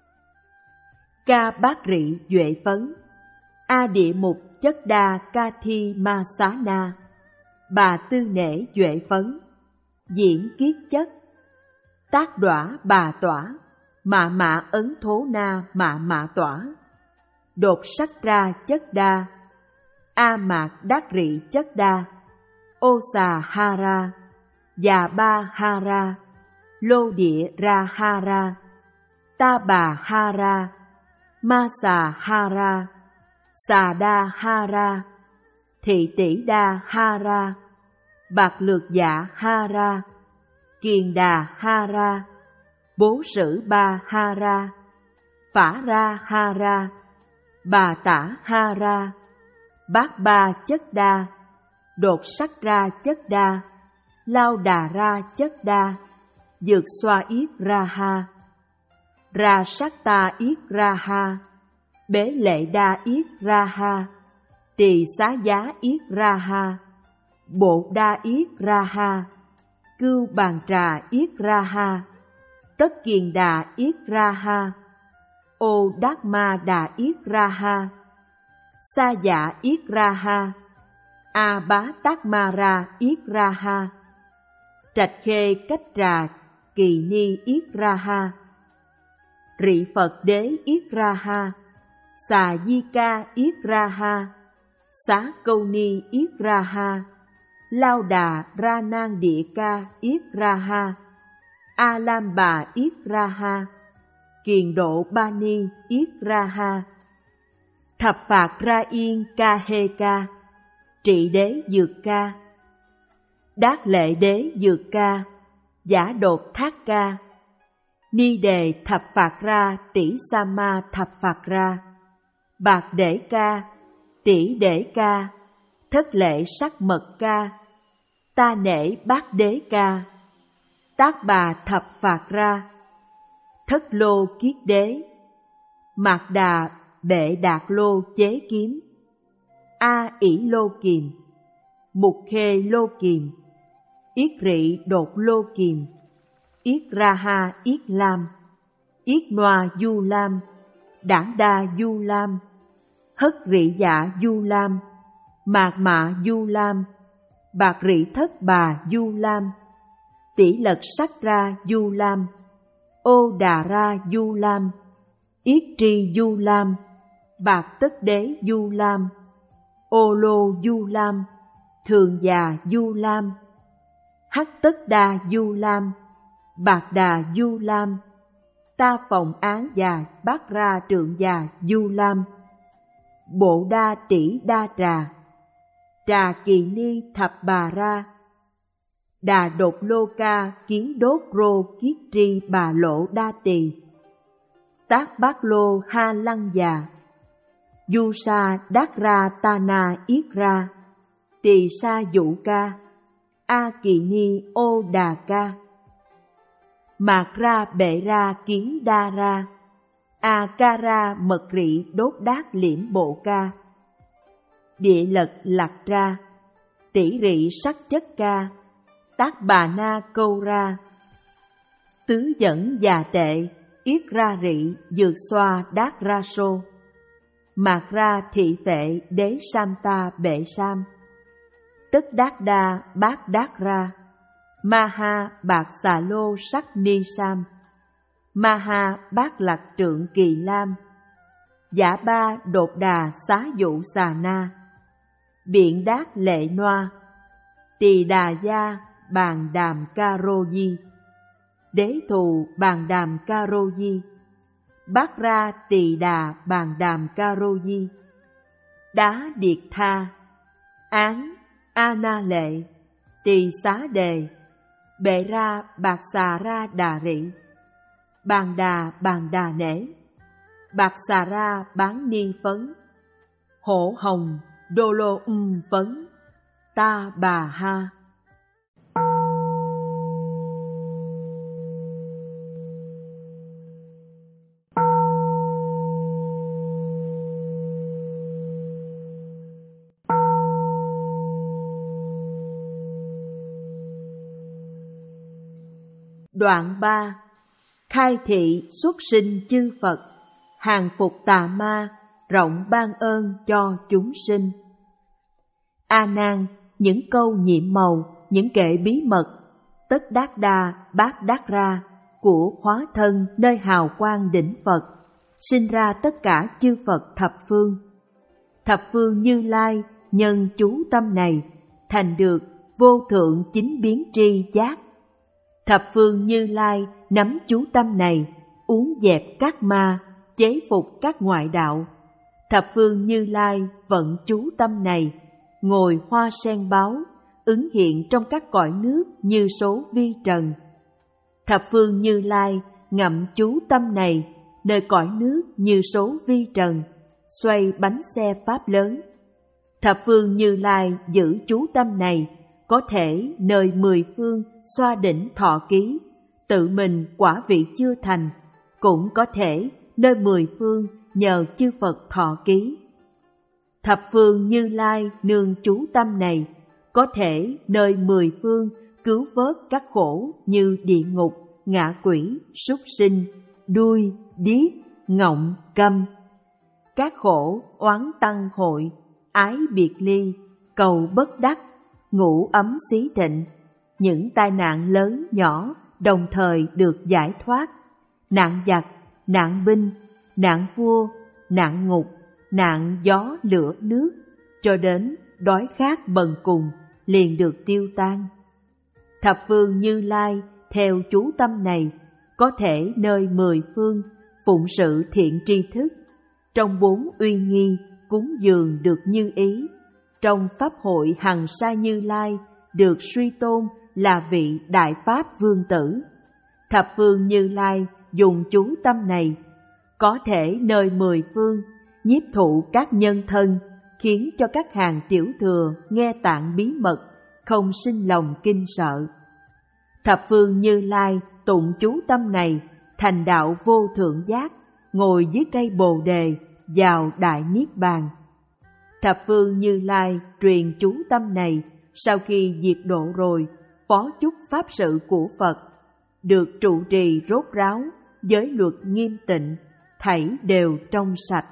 Ca bát rị duệ phấn. A địa mục chất đa ca thi ma xá na. Bà tư nể duệ phấn. Diễn kiết chất. Tác đỏa bà tỏa. Mạ mạ ấn thố na mạ mạ tỏa. Đột sắc ra chất đa. A mạc đát rị chất đa. Ô xà ha ra. Già ba ha ra. Lô địa ra ha ra. Ta bà ha ra. Ma xà ha ra. Xà đa ha ra. Thị tỷ đa ha ra. Bạc lược dạ ha ra. Kiền đà ha ra. Bố sử ba ha ra. Phả ra ha ra. Bà tả ha ra. Bát ba chất đa. Đột sắc ra chất đa. Lao đà ra chất đa. Dược xoa yết ra ha. Ra sắc ta yết ra ha. Bế lệ đa yết ra ha. Tỳ xá giá yết ra ha. Bộ đa yết ra ha. Cưu bàn trà yết ra ha. Tất kiền đà yết ra ha. Ô đát ma đà yết ra ha. Sa dạ yết ra ha. A bá tát ma ra yết ra ha. Trạch khê cách trà kỳ ni yết ra ha. Rị Phật đế yết ra ha. Xà di ca yết ra ha. Xá câu ni yết ra ha. Lao đà ra nan địa ca yết ra ha. A lam bà yết ra ha. kiền độ ba ni yết ra ha. Thập phạt ra yên ca hê ca, trị đế dược ca. Đát lệ đế dược ca, giả đột thác ca. Ni đề thập phạt ra tỷ sa ma thập phạt ra. Bạc để ca, tỷ để ca, thất lệ sắc mật ca. Ta nể bát đế ca, tác bà thập phạt ra. Thất lô kiết đế, mạc đà bệ đạt lô chế kiếm. A ỷ lô kiềm, mục khê lô kiềm, yết rị đột lô kiềm. Yết ra ha yết lam, yết noa du lam, đảng đa du lam. Hất rị dạ du lam, mạc mạ du lam, bạc rị thất bà du lam. Tỷ lật sắc ra du lam, ô đà ra du lam. Yết tri du lam, bạc tất đế du lam. Ô lô du lam, thường già du lam. Hắc tất đa du lam, bạc đà du lam. Ta phòng án già bát ra trượng già du lam. Bộ đa tỷ đa trà, trà kỳ ni thập bà ra. Đà đột lô ca kiến đốt rô kiết tri bà lộ đa tỳ. Tác bát lô ha lăng già, du sa đát ra ta na yết ra. Tỳ sa dụ ca, a kỳ ni ô đà ca. Mạc ra bệ ra kiến đa ra, a ca ra mật rị đốt đát liễm bộ ca. Địa lật lạc ra, tỷ rị sắc chất ca, tác bà na câu ra. Tứ dẫn già tệ, yết ra rị dược xoa đát ra sô. Mạc ra thị phệ đế sam ta bệ sam. Tức đát đa bát đát ra, ma ha bạc xà lô sắc ni sam. Ma ha bát lạc trượng kỳ lam, giả ba đột đà xá dụ xà na. Biện đát lệ noa, tỳ đà gia bàn đàm ca rô di. Đế thù bàn đàm ca rô di, bát ra tỳ đà bàn đàm ca rô di. Đá điệt tha, án a na lệ, tỳ xá đề. Bệ ra bạc xà ra đà rị, bàn đà bàn đà nể. Bạc xà ra bán ni phấn, hổ hồng đô lô um phấn. Ta bà ha. Đoạn ba. Khai thị xuất sinh chư Phật, hàng phục tà ma, rộng ban ơn cho chúng sinh. A Nan, những câu nhiệm màu, những kệ bí mật, tất đát đa bát đát ra của hóa thân nơi hào quang đỉnh Phật, sinh ra tất cả chư Phật thập phương. Thập phương Như Lai nhân chú tâm này thành được vô thượng chính biến tri giác. Thập phương Như Lai nắm chú tâm này, uốn dẹp các ma, chế phục các ngoại đạo. Thập phương Như Lai vận chú tâm này, ngồi hoa sen báo, ứng hiện trong các cõi nước như số vi trần. Thập phương Như Lai ngậm chú tâm này, nơi cõi nước như số vi trần, xoay bánh xe pháp lớn. Thập phương Như Lai giữ chú tâm này, có thể nơi mười phương xoa đỉnh thọ ký, tự mình quả vị chưa thành, cũng có thể nơi mười phương nhờ chư Phật thọ ký. Thập phương Như Lai nương chú tâm này, có thể nơi mười phương cứu vớt các khổ như địa ngục, ngạ quỷ, súc sinh, đuôi, điếc, ngọng, câm. Các khổ oán tăng hội, ái biệt ly, cầu bất đắc, ngủ ấm xí thịnh. Những tai nạn lớn nhỏ đồng thời được giải thoát. Nạn giặc, nạn binh, nạn vua, nạn ngục, nạn gió lửa nước, cho đến đói khát bần cùng liền được tiêu tan. Thập phương Như Lai theo chú tâm này, có thể nơi mười phương phụng sự thiện tri thức, trong bốn uy nghi cúng dường được như ý, trong pháp hội hằng sa Như Lai được suy tôn là vị Đại Pháp Vương Tử. Thập phương Như Lai dùng chú tâm này, có thể nơi mười phương nhiếp thụ các nhân thân, khiến cho các hàng tiểu thừa nghe tạng bí mật, không sinh lòng kinh sợ. Thập phương Như Lai tụng chú tâm này, thành đạo vô thượng giác, ngồi dưới cây bồ đề, vào đại niết bàn. Thập phương Như Lai truyền chú tâm này, sau khi diệt độ rồi, phó chúc pháp sự của Phật, được trụ trì rốt ráo, giới luật nghiêm tịnh, thảy đều trong sạch.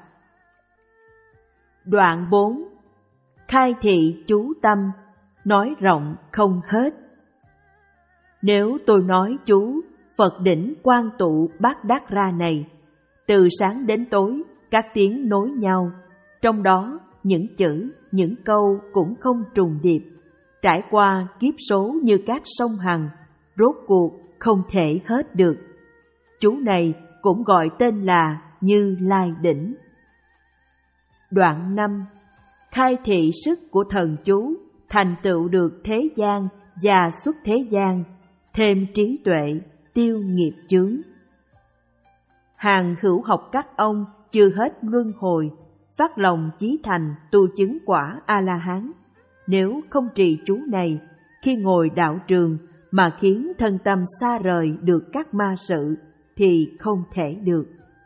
Đoạn bốn. Khai thị chú tâm, nói rộng không hết. Nếu tôi nói chú Phật đỉnh quang tụ bát đát ra này, từ sáng đến tối các tiếng nối nhau, trong đó những chữ, những câu cũng không trùng điệp, trải qua kiếp số như các sông Hằng, rốt cuộc không thể hết được. Chú này cũng gọi tên là Như Lai đỉnh. Đoạn năm. Khai thị sức của thần chú, thành tựu được thế gian và xuất thế gian, thêm trí tuệ, tiêu nghiệp chướng. Hàng hữu học các ông chưa hết luân hồi, phát lòng chí thành tu chứng quả A-la-hán. Nếu không trì chú này, khi ngồi đạo trường mà khiến thân tâm xa rời được các ma sự, thì không thể được.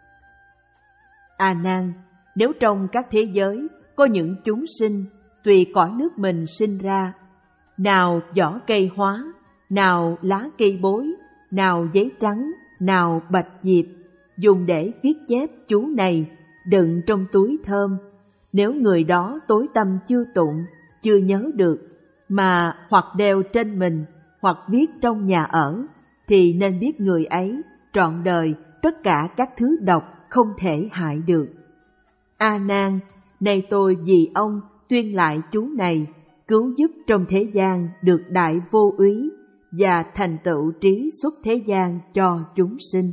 A Nan, nếu trong các thế giới có những chúng sinh tùy cõi nước mình sinh ra, nào vỏ cây hóa, nào lá cây bối, nào giấy trắng, nào bạch diệp, dùng để viết chép chú này, đựng trong túi thơm, nếu người đó tối tâm chưa tụng, chưa nhớ được, mà hoặc đeo trên mình, hoặc viết trong nhà ở, thì nên biết người ấy trọn đời tất cả các thứ độc không thể hại được. A Nan, nay tôi vì ông tuyên lại chú này, cứu giúp trong thế gian được đại vô úy và thành tựu trí xuất thế gian cho chúng sinh.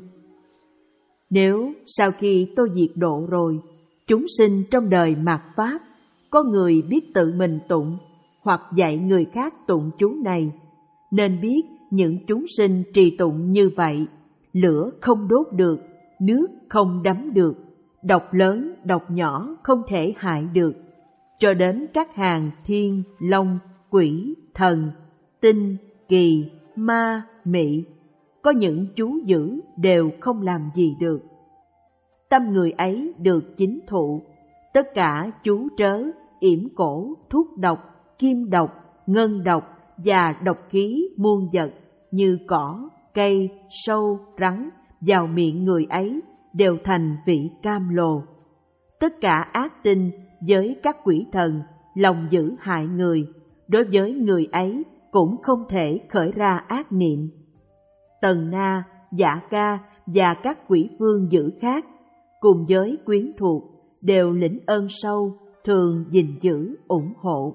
Nếu sau khi tôi diệt độ rồi, chúng sinh trong đời mạt Pháp, có người biết tự mình tụng, hoặc dạy người khác tụng chú này, nên biết những chúng sinh trì tụng như vậy, lửa không đốt được, nước không đắm được, độc lớn, độc nhỏ không thể hại được, cho đến các hàng thiên, long, quỷ, thần, tinh, kỳ, ma, mị, có những chú dữ đều không làm gì được. Tâm người ấy được chính thụ, tất cả chú trớ, yểm cổ, thuốc độc, kim độc, ngân độc và độc khí muôn vật như cỏ, cây, sâu, rắn vào miệng người ấy đều thành vị cam lồ. Tất cả ác tinh với các quỷ thần lòng dữ hại người, đối với người ấy cũng không thể khởi ra ác niệm. Tần Na, Dạ Ca và các quỷ vương dữ khác cùng với quyến thuộc đều lĩnh ơn sâu, thường gìn giữ ủng hộ.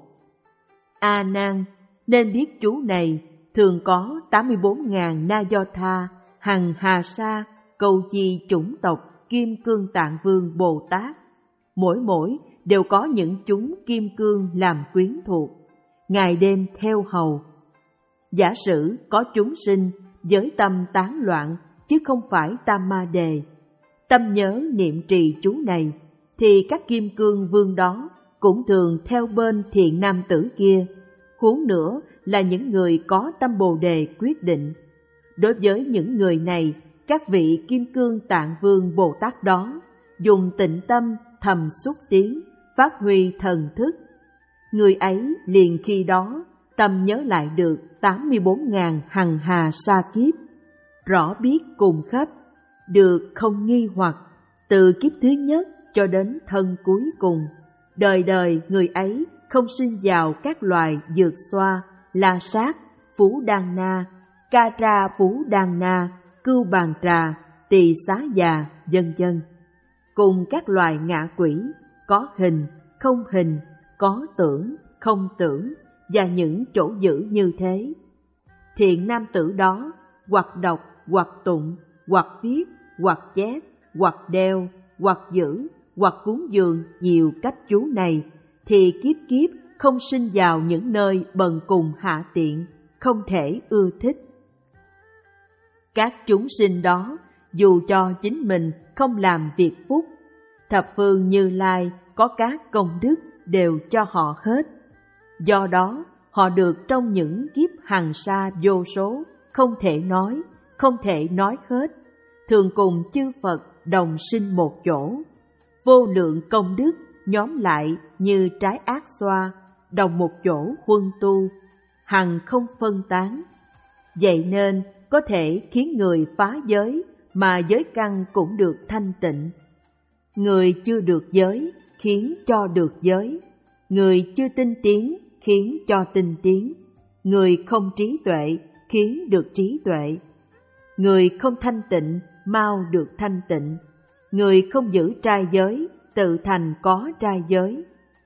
A Nan, nên biết chú này thường có tám mươi bốn ngàn Na Do Tha, hằng Hà Sa, cầu chi chủng tộc Kim Cương Tạng Vương Bồ Tát. Mỗi mỗi đều có những chúng kim cương làm quyến thuộc, ngày đêm theo hầu. Giả sử có chúng sinh với tâm tán loạn, chứ không phải tam ma đề, tâm nhớ niệm trì chú này, thì các kim cương vương đó cũng thường theo bên thiện nam tử kia, huống nữa là những người có tâm bồ đề quyết định. Đối với những người này, các vị kim cương tạng vương Bồ Tát đó dùng tịnh tâm thầm xúc tiến, phát huy thần thức. Người ấy liền khi đó tâm nhớ lại được tám mươi bốn ngàn hằng hà sa kiếp, rõ biết cùng khắp, được không nghi hoặc, từ kiếp thứ nhất cho đến thân cuối cùng. Đời đời người ấy không sinh vào các loài dược xoa, la sát, phú đan na, ca tra phú đan na, cưu bàn trà, tỳ xá già, vân vân. Cùng các loài ngạ quỷ, có hình, không hình, có tưởng, không tưởng, và những chỗ dữ như thế. Thiện nam tử đó, hoặc đọc, hoặc tụng, hoặc viết, hoặc chép, hoặc đeo, hoặc giữ, hoặc cúng dường nhiều cách chú này, thì kiếp kiếp không sinh vào những nơi bần cùng hạ tiện, không thể ưa thích. Các chúng sinh đó, dù cho chính mình không làm việc phúc, thập phương Như Lai có các công đức đều cho họ hết. Do đó, họ được trong những kiếp hằng sa vô số, không thể nói, không thể nói hết, thường cùng chư Phật đồng sinh một chỗ. Vô lượng công đức nhóm lại như trái ác xoa, đồng một chỗ huân tu, hằng không phân tán. Vậy nên có thể khiến người phá giới mà giới căn cũng được thanh tịnh. Người chưa được giới khiến cho được giới, người chưa tinh tiến khiến cho tinh tiến, người không trí tuệ khiến được trí tuệ, người không thanh tịnh mau được thanh tịnh, người không giữ trai giới tự thành có trai giới.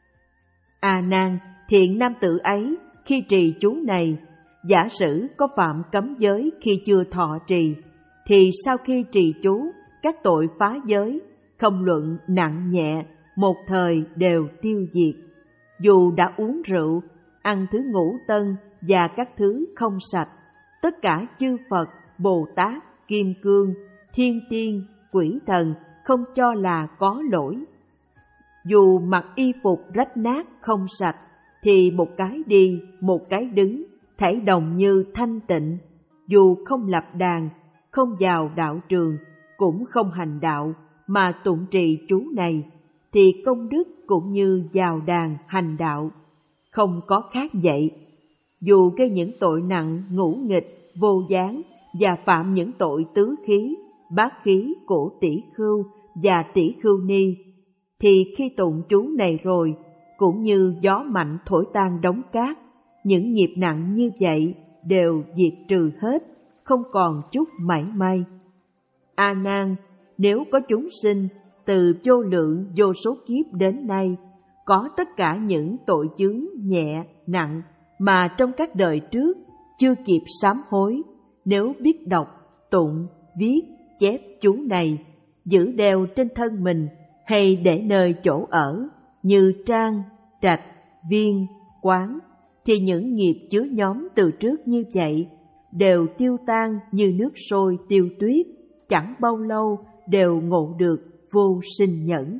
A Nan, thiện nam tử ấy khi trì chú này, giả sử có phạm cấm giới khi chưa thọ trì, thì sau khi trì chú, các tội phá giới, không luận nặng nhẹ, một thời đều tiêu diệt. Dù đã uống rượu, ăn thứ ngũ tân và các thứ không sạch, tất cả chư Phật, Bồ Tát, Kim Cương, Thiên Tiên, Quỷ Thần không cho là có lỗi. Dù mặc y phục rách nát không sạch, thì một cái đi, một cái đứng, thảy đồng như thanh tịnh. Dù không lập đàn, không vào đạo trường, cũng không hành đạo, mà tụng trì chú này, thì công đức cũng như vào đàn hành đạo, không có khác vậy. Dù gây những tội nặng ngũ nghịch, vô gián và phạm những tội tứ khí, bát khí của tỷ khưu và tỷ khưu ni, thì khi tụng chú này rồi, cũng như gió mạnh thổi tan đống cát, những nghiệp nặng như vậy đều diệt trừ hết, không còn chút mảy may. A Nan, nếu có chúng sinh từ vô lượng vô số kiếp đến nay, có tất cả những tội chướng nhẹ, nặng mà trong các đời trước chưa kịp sám hối, nếu biết đọc, tụng, viết, chép chú này, giữ đeo trên thân mình hay để nơi chỗ ở như trang, trạch, viên, quán, thì những nghiệp chứa nhóm từ trước như vậy đều tiêu tan như nước sôi tiêu tuyết, chẳng bao lâu đều ngộ được vô sinh nhẫn.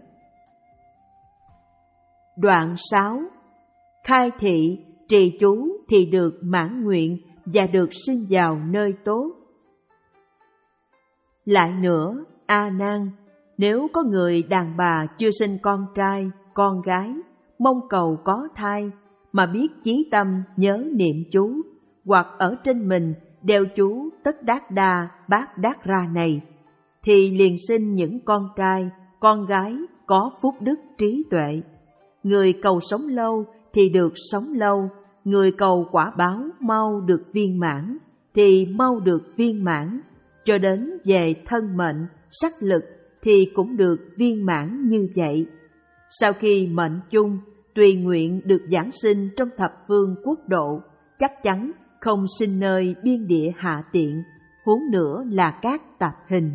Đoạn sáu. Khai thị, trì chú thì được mãn nguyện và được sinh vào nơi tốt. Lại nữa, A Nan, nếu có người đàn bà chưa sinh con trai, con gái, mong cầu có thai, mà biết chí tâm nhớ niệm chú, hoặc ở trên mình đeo chú Tất Đát Đa Bát Đát Ra này, thì liền sinh những con trai, con gái có phúc đức trí tuệ. Người cầu sống lâu thì được sống lâu, người cầu quả báo mau được viên mãn thì mau được viên mãn, cho đến về thân mệnh, sắc lực thì cũng được viên mãn như vậy. Sau khi mệnh chung, tùy nguyện được giảng sinh trong thập phương quốc độ, chắc chắn không sinh nơi biên địa hạ tiện, huống nữa là các tạp hình.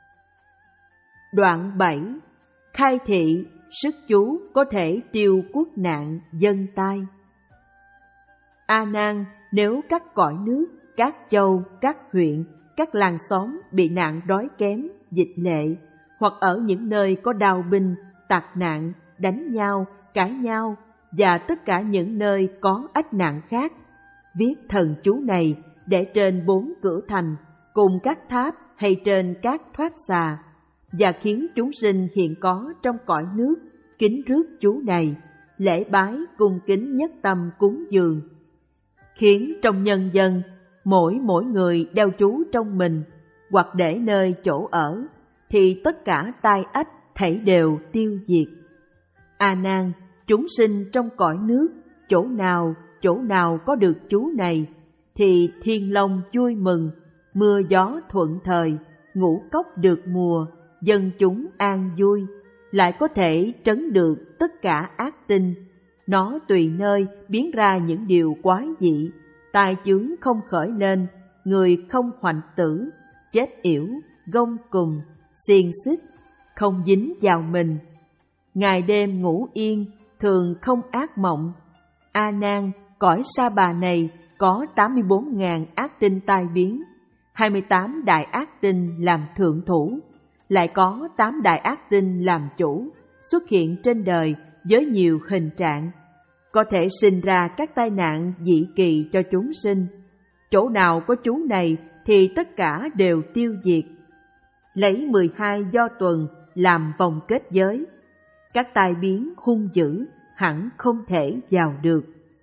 Đoạn bảy. Khai thị, sức chú có thể tiêu quốc nạn, dân tai. A Nan, nếu các cõi nước, các châu, các huyện, các làng xóm bị nạn đói kém, dịch lệ, hoặc ở những nơi có đao binh, tạc nạn, đánh nhau, cãi nhau, và tất cả những nơi có ách nạn khác, viết thần chú này để trên bốn cửa thành, cùng các tháp hay trên các thoát xà, và khiến chúng sinh hiện có trong cõi nước kính rước chú này, lễ bái cung kính nhất tâm cúng dường, khiến trong nhân dân mỗi mỗi người đeo chú trong mình hoặc để nơi chỗ ở, thì tất cả tai ách thảy đều tiêu diệt. A Nan, chúng sinh trong cõi nước, chỗ nào chỗ nào có được chú này, thì thiên long vui mừng, mưa gió thuận thời, ngũ cốc được mùa, dân chúng an vui, lại có thể trấn được tất cả ác tinh. Nó tùy nơi biến ra những điều quái dị, tai chướng không khởi lên, người không hoạnh tử, chết yểu, gông cùm, xiềng xích, không dính vào mình. Ngày đêm ngủ yên, thường không ác mộng. A Nan, cõi Sa Bà này có tám mươi bốn nghìn ác tinh tai biến, hai mươi tám đại ác tinh làm thượng thủ, lại có tám đại ác tinh làm chủ, xuất hiện trên đời với nhiều hình trạng, có thể sinh ra các tai nạn dị kỳ cho chúng sinh. Chỗ nào có chú này thì tất cả đều tiêu diệt. Lấy mười hai do tuần làm vòng kết giới, các tai biến hung dữ hẳn không thể vào được.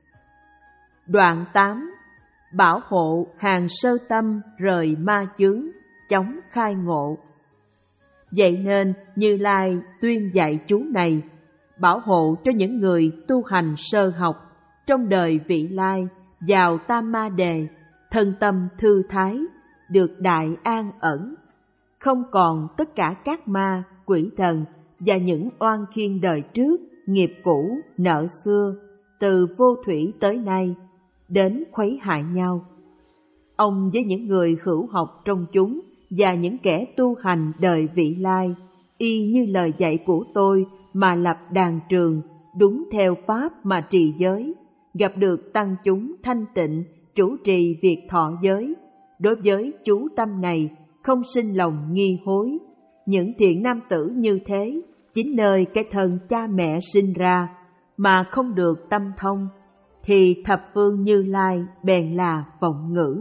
Đoạn tám. Bảo hộ hàng sơ tâm rời ma chướng, chóng khai ngộ. Vậy nên Như Lai tuyên dạy chú này, bảo hộ cho những người tu hành sơ học trong đời vị lai vào Tam Ma Đề, thân tâm thư thái, được đại an ẩn, không còn tất cả các ma, quỷ thần và những oan khiên đời trước, nghiệp cũ, nợ xưa, từ vô thủy tới nay, đến khuấy hại nhau. Ông với những người hữu học trong chúng và những kẻ tu hành đời vị lai, y như lời dạy của tôi mà lập đàn trường, đúng theo pháp mà trì giới, gặp được tăng chúng thanh tịnh, chủ trì việc thọ giới. Đối với chú tâm này, không sinh lòng nghi hối. Những thiện nam tử như thế, chính nơi cái thân cha mẹ sinh ra, mà không được tâm thông, thì thập phương Như Lai bèn là vọng ngữ.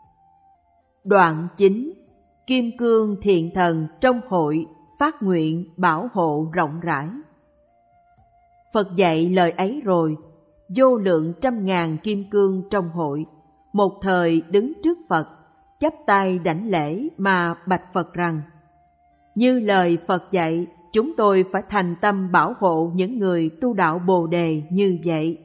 Đoạn chín. Kim cương thiện thần trong hội, phát nguyện bảo hộ rộng rãi. Phật dạy lời ấy rồi, vô lượng trăm ngàn kim cương trong hội, một thời đứng trước Phật, chắp tay đảnh lễ mà bạch Phật rằng: như lời Phật dạy, chúng tôi phải thành tâm bảo hộ những người tu đạo Bồ Đề như vậy.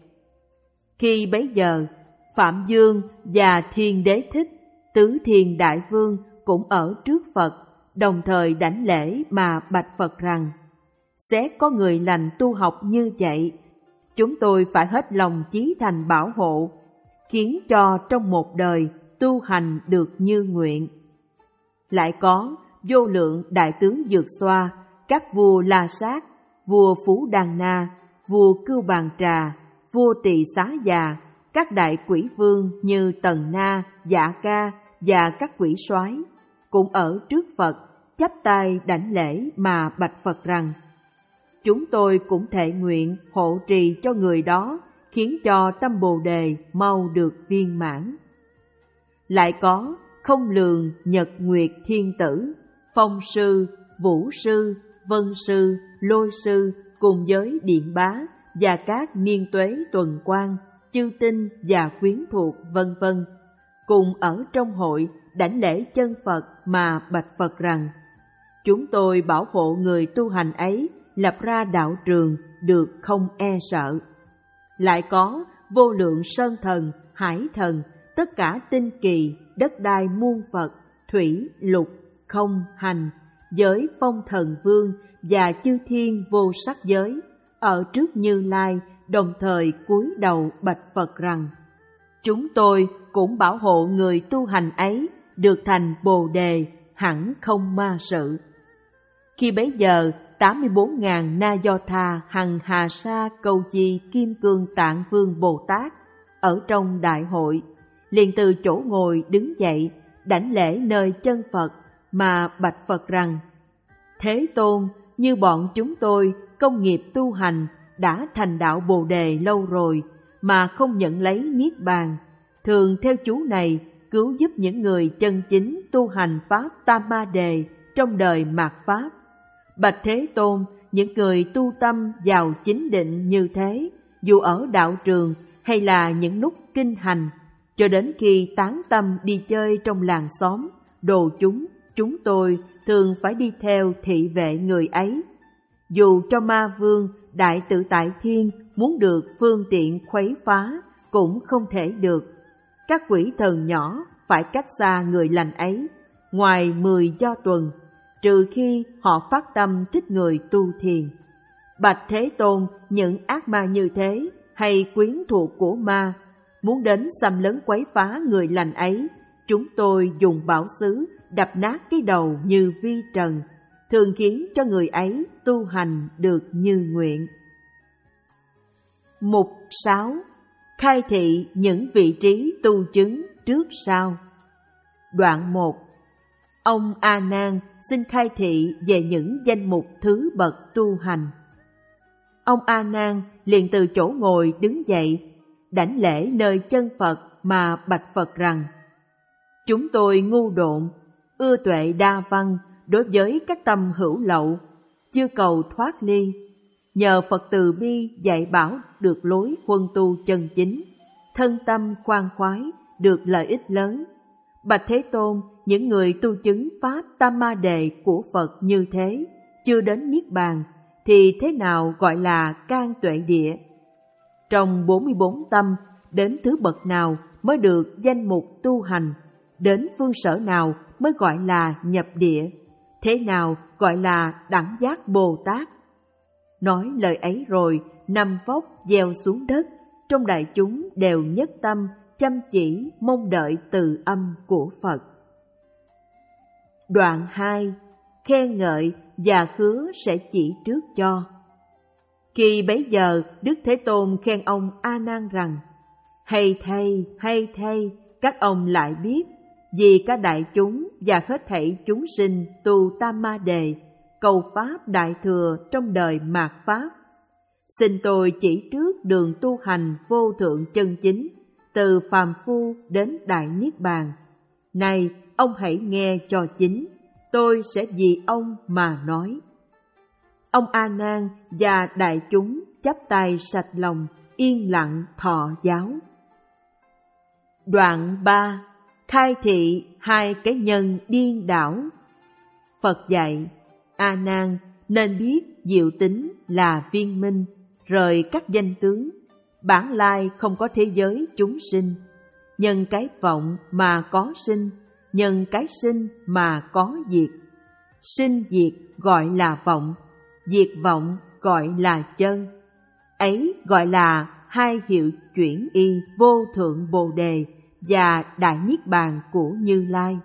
Khi bấy giờ, Phạm Dương và Thiên Đế Thích, Tứ Thiên Đại Vương cũng ở trước Phật, đồng thời đảnh lễ mà bạch Phật rằng: sẽ có người lành tu học như vậy, chúng tôi phải hết lòng chí thành bảo hộ, khiến cho trong một đời tu hành được như nguyện. Lại có vô lượng đại tướng Dược Xoa, các vua La Sát, vua Phú Đàn Na, vua Cưu Bàn Trà, vua Tỳ Xá Già, các đại quỷ vương như Tần Na, Dạ Ca và các quỷ soái cũng ở trước Phật, chắp tay đảnh lễ mà bạch Phật rằng: chúng tôi cũng thệ nguyện hộ trì cho người đó, khiến cho tâm Bồ Đề mau được viên mãn. Lại có Không Lường Nhật Nguyệt Thiên Tử, Phong Sư, Vũ Sư, Vân Sư, Lôi Sư cùng với Điện Bá và các niên tuế tuần quan, chư tinh và quyến thuộc vân vân, cùng ở trong hội đảnh lễ chân Phật mà bạch Phật rằng: chúng tôi bảo hộ người tu hành ấy lập ra đạo trường được không e sợ. Lại có vô lượng sơn thần, hải thần, tất cả tinh kỳ, đất đai muôn Phật, thủy, lục, không, hành, giới phong thần vương và chư thiên vô sắc giới, ở trước Như Lai, đồng thời cúi đầu bạch Phật rằng: chúng tôi cũng bảo hộ người tu hành ấy được thành Bồ Đề, hẳn không ma sự. Khi bấy giờ, tám mươi bốn nghìn Na Do Tha hằng Hà Sa Cầu Chi Kim Cương Tạng Vương Bồ Tát ở trong đại hội, liền từ chỗ ngồi đứng dậy, đảnh lễ nơi chân Phật mà bạch Phật rằng: Thế Tôn, như bọn chúng tôi công nghiệp tu hành đã thành đạo Bồ Đề lâu rồi mà không nhận lấy niết bàn, thường theo chú này cứu giúp những người chân chính tu hành pháp Tam Ma Đề trong đời mạt pháp. Bạch Thế Tôn, những người tu tâm vào chính định như thế, dù ở đạo trường hay là những lúc kinh hành, cho đến khi tán tâm đi chơi trong làng xóm, đồ chúng, chúng tôi thường phải đi theo thị vệ người ấy. Dù cho ma vương, đại tự tại thiên muốn được phương tiện khuấy phá, cũng không thể được. Các quỷ thần nhỏ phải cách xa người lành ấy, ngoài mười do tuần, trừ khi họ phát tâm thích người tu thiền. Bạch Thế Tôn, những ác ma như thế, hay quyến thuộc của ma, muốn đến xâm lấn quấy phá người lành ấy, chúng tôi dùng bảo xứ đập nát cái đầu như vi trần, thường khiến cho người ấy tu hành được như nguyện. Mục sáu. Khai thị những vị trí tu chứng trước sau. Đoạn một. Ông A Nan xin khai thị về những danh mục thứ bậc tu hành. Ông A Nan liền từ chỗ ngồi đứng dậy, đảnh lễ nơi chân Phật mà bạch Phật rằng: Chúng tôi ngu độn, ưa tuệ đa văn đối với các tâm hữu lậu, chưa cầu thoát ly. Nhờ Phật từ bi dạy bảo được lối huân tu chân chính, thân tâm khoan khoái, được lợi ích lớn. Bạch Thế Tôn, những người tu chứng pháp Tam Ma Đề của Phật như thế, chưa đến Niết Bàn, thì thế nào gọi là can tuệ địa? Trong bốn mươi bốn tâm, đến thứ bậc nào mới được danh mục tu hành? Đến phương sở nào mới gọi là nhập địa? Thế nào gọi là đẳng giác Bồ Tát? Nói lời ấy rồi, nằm vóc gieo xuống đất, trong đại chúng đều nhất tâm, chăm chỉ mong đợi từ âm của Phật. Đoạn hai. Khen ngợi và hứa sẽ chỉ trước cho. Khi bấy giờ, Đức Thế Tôn khen ông A Nan rằng: Hay thay, hay thay, các ông lại biết, vì các đại chúng và hết thảy chúng sinh tu Tam Ma Đề, cầu pháp đại thừa trong đời mạt pháp. Xin tôi chỉ trước đường tu hành vô thượng chân chính, từ phàm phu đến đại niết bàn. Này, ông hãy nghe cho chính, tôi sẽ vì ông mà nói. Ông A Nan và đại chúng chắp tay sạch lòng, yên lặng thọ giáo. Đoạn ba. Khai thị hai cái nhân điên đảo. Phật dạy: A Nan, nên biết diệu tính là viên minh, rời các danh tướng. Bản lai không có thế giới chúng sinh, nhân cái vọng mà có sinh, nhân cái sinh mà có diệt. Sinh diệt gọi là vọng, diệt vọng gọi là chân. Ấy gọi là hai hiệu chuyển y vô thượng Bồ Đề và đại niết bàn của Như Lai.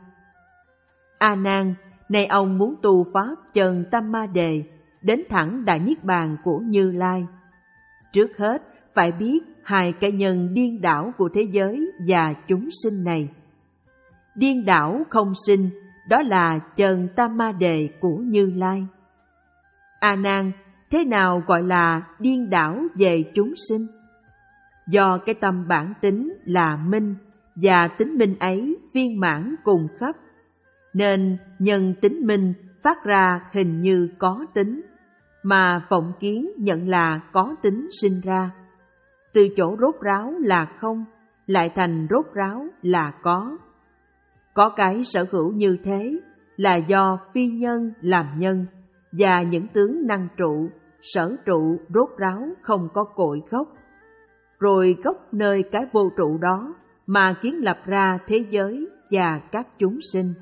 A Nan, này ông muốn tu pháp chân Tam Ma Đề, đến thẳng đại niết bàn của Như Lai. Trước hết phải biết hai cái nhân điên đảo của thế giới và chúng sinh này. Điên đảo không sinh, đó là chân Tam Ma Đề của Như Lai. A Nan, thế nào gọi là điên đảo về chúng sinh? Do cái tâm bản tính là minh, và tính minh ấy viên mãn cùng khắp, nên nhân tính minh phát ra hình như có tính, mà vọng kiến nhận là có tính sinh ra. Từ chỗ rốt ráo là không, lại thành rốt ráo là có. Có cái sở hữu như thế là do phi nhân làm nhân, và những tướng năng trụ, sở trụ rốt ráo không có cội gốc. Rồi gốc nơi cái vô trụ đó mà kiến lập ra thế giới và các chúng sinh.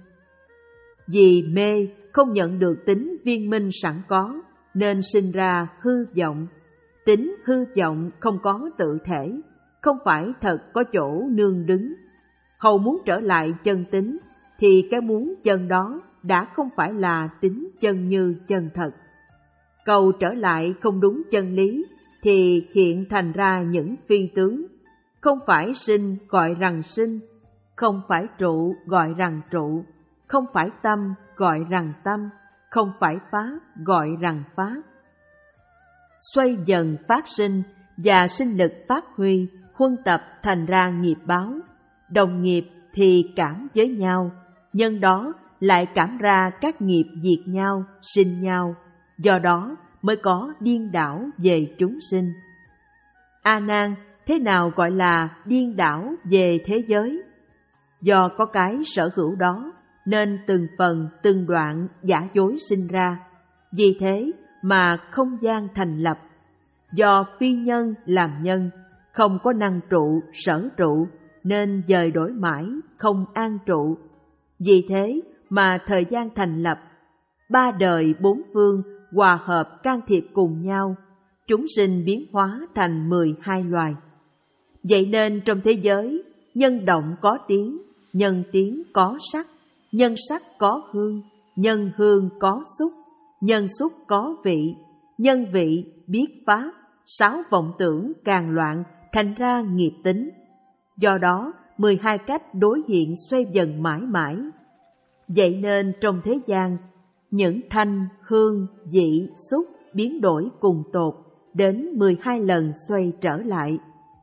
Vì mê không nhận được tính viên minh sẵn có, nên sinh ra hư vọng. Tính hư vọng không có tự thể, không phải thật có chỗ nương đứng. Hầu muốn trở lại chân tính, thì cái muốn chân đó đã không phải là tính chân như chân thật. Cầu trở lại không đúng chân lý, thì hiện thành ra những phi tướng. Không phải sinh gọi rằng sinh, không phải trụ gọi rằng trụ, không phải tâm gọi rằng tâm, không phải pháp gọi rằng pháp. Xoay dần phát sinh và sinh lực phát huy, huân tập thành ra nghiệp báo. Đồng nghiệp thì cảm với nhau, nhân đó lại cảm ra các nghiệp diệt nhau, sinh nhau, do đó mới có điên đảo về chúng sinh. A Nan, thế nào gọi là điên đảo về thế giới? Do có cái sở hữu đó, nên từng phần từng đoạn giả dối sinh ra. Vì thế mà không gian thành lập. Do phi nhân làm nhân, không có năng trụ, sở trụ, nên dời đổi mãi, không an trụ. Vì thế mà thời gian thành lập, ba đời bốn phương hòa hợp can thiệp cùng nhau, chúng sinh biến hóa thành mười hai loài. Vậy nên trong thế giới, nhân động có tiếng, nhân tiếng có sắc, nhân sắc có hương, nhân hương có xúc, nhân xúc có vị, nhân vị biết pháp, sáu vọng tưởng càng loạn, thành ra nghiệp tính. Do đó, mười hai cách đối hiện xoay dần mãi mãi. Vậy nên trong thế gian, những thanh, hương, vị, xúc biến đổi cùng tột, đến mười hai lần xoay trở lại.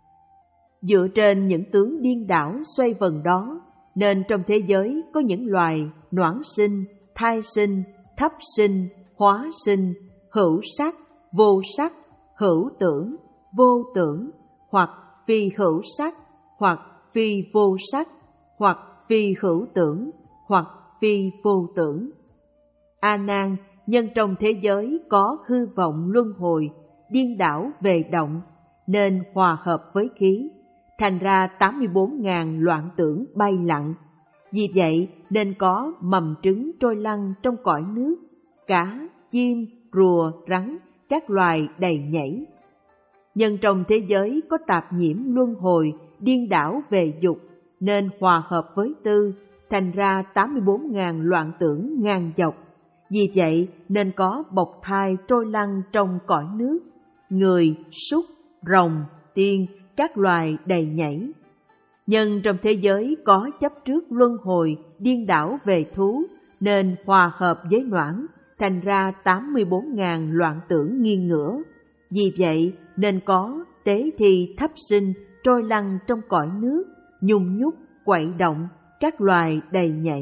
Dựa trên những tướng điên đảo xoay vần đó, nên trong thế giới có những loài noãn sinh, thai sinh, thấp sinh, hóa sinh, hữu sắc, vô sắc, hữu tưởng, vô tưởng, hoặc phi hữu sắc, hoặc phi vô sắc, hoặc phi hữu tưởng, hoặc phi vô tưởng. A Nan, nhân trong thế giới có hư vọng luân hồi, điên đảo về động, nên hòa hợp với khí, thành ra tám mươi bốn ngàn loạn tưởng bay lặng. Vì vậy nên có mầm trứng trôi lăn trong cõi nước, cá, chim, rùa, rắn, các loài đầy nhảy. Nhân trong thế giới có tạp nhiễm luân hồi, điên đảo về dục, nên hòa hợp với tư, thành ra tám mươi bốn ngàn loạn tưởng ngang dọc. Vì vậy nên có bộc thai trôi lăn trong cõi nước, người, súc, rồng, tiên, các loài đầy nhảy. Nhân trong thế giới có chấp trước luân hồi, điên đảo về thú, nên hòa hợp với noãn, thành ra tám mươi bốn ngàn loạn tưởng nghiêng ngửa. Vì vậy nên có tế thi thấp sinh trôi lăn trong cõi nước, nhung nhúc, quậy động, các loài đầy nhảy.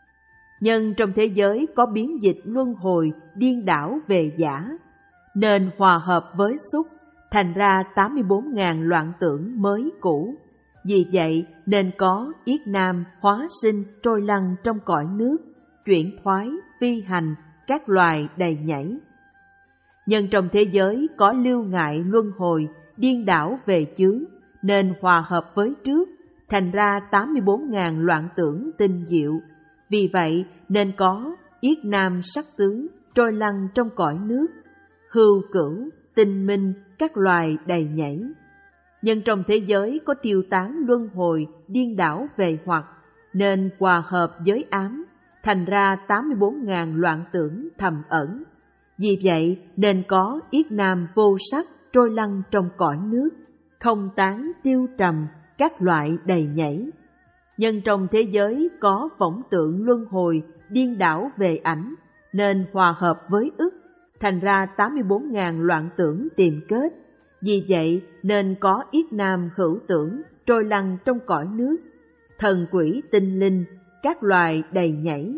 Nhân trong thế giới có biến dịch luân hồi, điên đảo về giả, nên hòa hợp với xúc, thành ra tám mươi bốn ngàn loạn tưởng mới cũ. Vì vậy nên có yết nam hóa sinh trôi lăn trong cõi nước, chuyển thoái, phi hành, các loài đầy nhảy. Nhân trong thế giới có lưu ngại luân hồi, điên đảo về chướng, nên hòa hợp với trước, thành ra tám mươi bốn ngàn loạn tưởng tinh diệu. Vì vậy nên có yết nam sắc tướng trôi lăn trong cõi nước, hưu cửu, tinh minh, các loài đầy nhảy. Nhân trong thế giới có tiêu tán luân hồi, điên đảo về hoặc, nên hòa hợp với ám, thành ra tám mươi bốn ngàn loạn tưởng thầm ẩn. Vì vậy nên có yết nam vô sắc trôi lăn trong cõi nước, không tán tiêu trầm, các loại đầy nhảy. Nhân trong thế giới có võng tượng luân hồi, điên đảo về ảnh, nên hòa hợp với ức, thành ra tám mươi bốn ngàn loạn tưởng tìm kết. Vì vậy nên có yết nam hữu tưởng trôi lăn trong cõi nước, thần quỷ tinh linh, các loài đầy nhảy.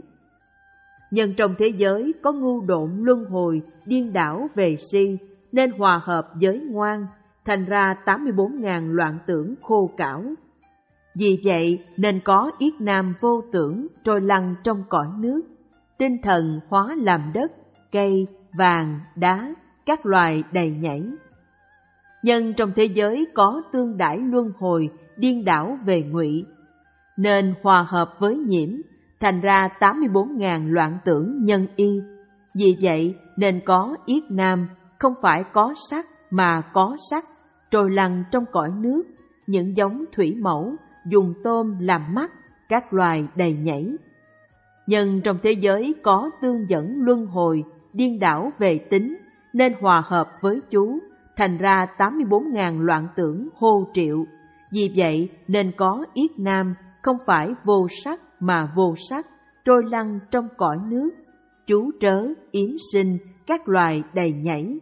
Nhân trong thế giới có ngu độn luân hồi, điên đảo về si, nên hòa hợp với ngoan, thành ra tám mươi bốn ngàn loạn tưởng khô cảo. Vì vậy nên có yết nam vô tưởng trôi lăn trong cõi nước, tinh thần hóa làm đất, cây, vàng, đá, các loài đầy nhảy. Nhân trong thế giới có tương đãi luân hồi, điên đảo về ngụy, nên hòa hợp với nhiễm, thành ra tám mươi bốn ngàn loạn tưởng nhân y. Vì vậy nên có yết nam, không phải có sắc mà có sắc, trôi lăn trong cõi nước, những giống thủy mẫu, dùng tôm làm mắt, các loài đầy nhảy. Nhân trong thế giới có tương dẫn luân hồi, điên đảo về tính, nên hòa hợp với chú, thành ra tám mươi bốn ngàn loạn tưởng hô triệu. Vì vậy nên có yết nam, không phải vô sắc mà vô sắc, trôi lăn trong cõi nước, chú trớ, yếm sinh, các loài đầy nhảy.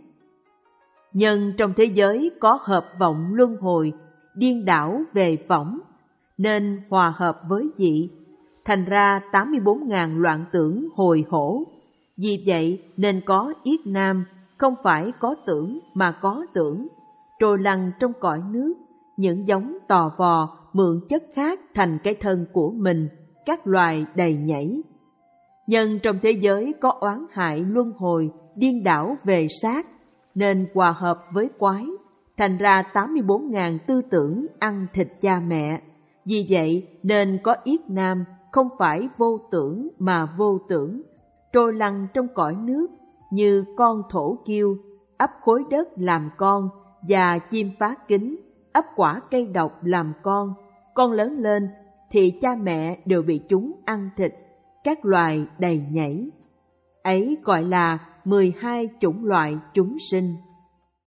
Nhân trong thế giới có hợp vọng luân hồi, điên đảo về võng, nên hòa hợp với dị, thành ra tám mươi bốn ngàn loạn tưởng hồi hổ. Vì vậy nên có yết nam, không phải có tưởng mà có tưởng, trôi lăn trong cõi nước, những giống tò vò mượn chất khác thành cái thân của mình, các loài đầy nhảy. Nhân trong thế giới có oán hại luân hồi, điên đảo về sát, nên hòa hợp với quái, thành ra tám mươi bốn ngàn tư tưởng ăn thịt cha mẹ. Vì vậy nên có yết nam, không phải vô tưởng mà vô tưởng, trôi lăn trong cõi nước, như con thổ kiêu, ấp khối đất làm con, và chim phá kính, ấp quả cây độc làm con. Con lớn lên thì cha mẹ đều bị chúng ăn thịt, các loài đầy nhảy. ấy gọi là mười hai chủng loại chúng sinh.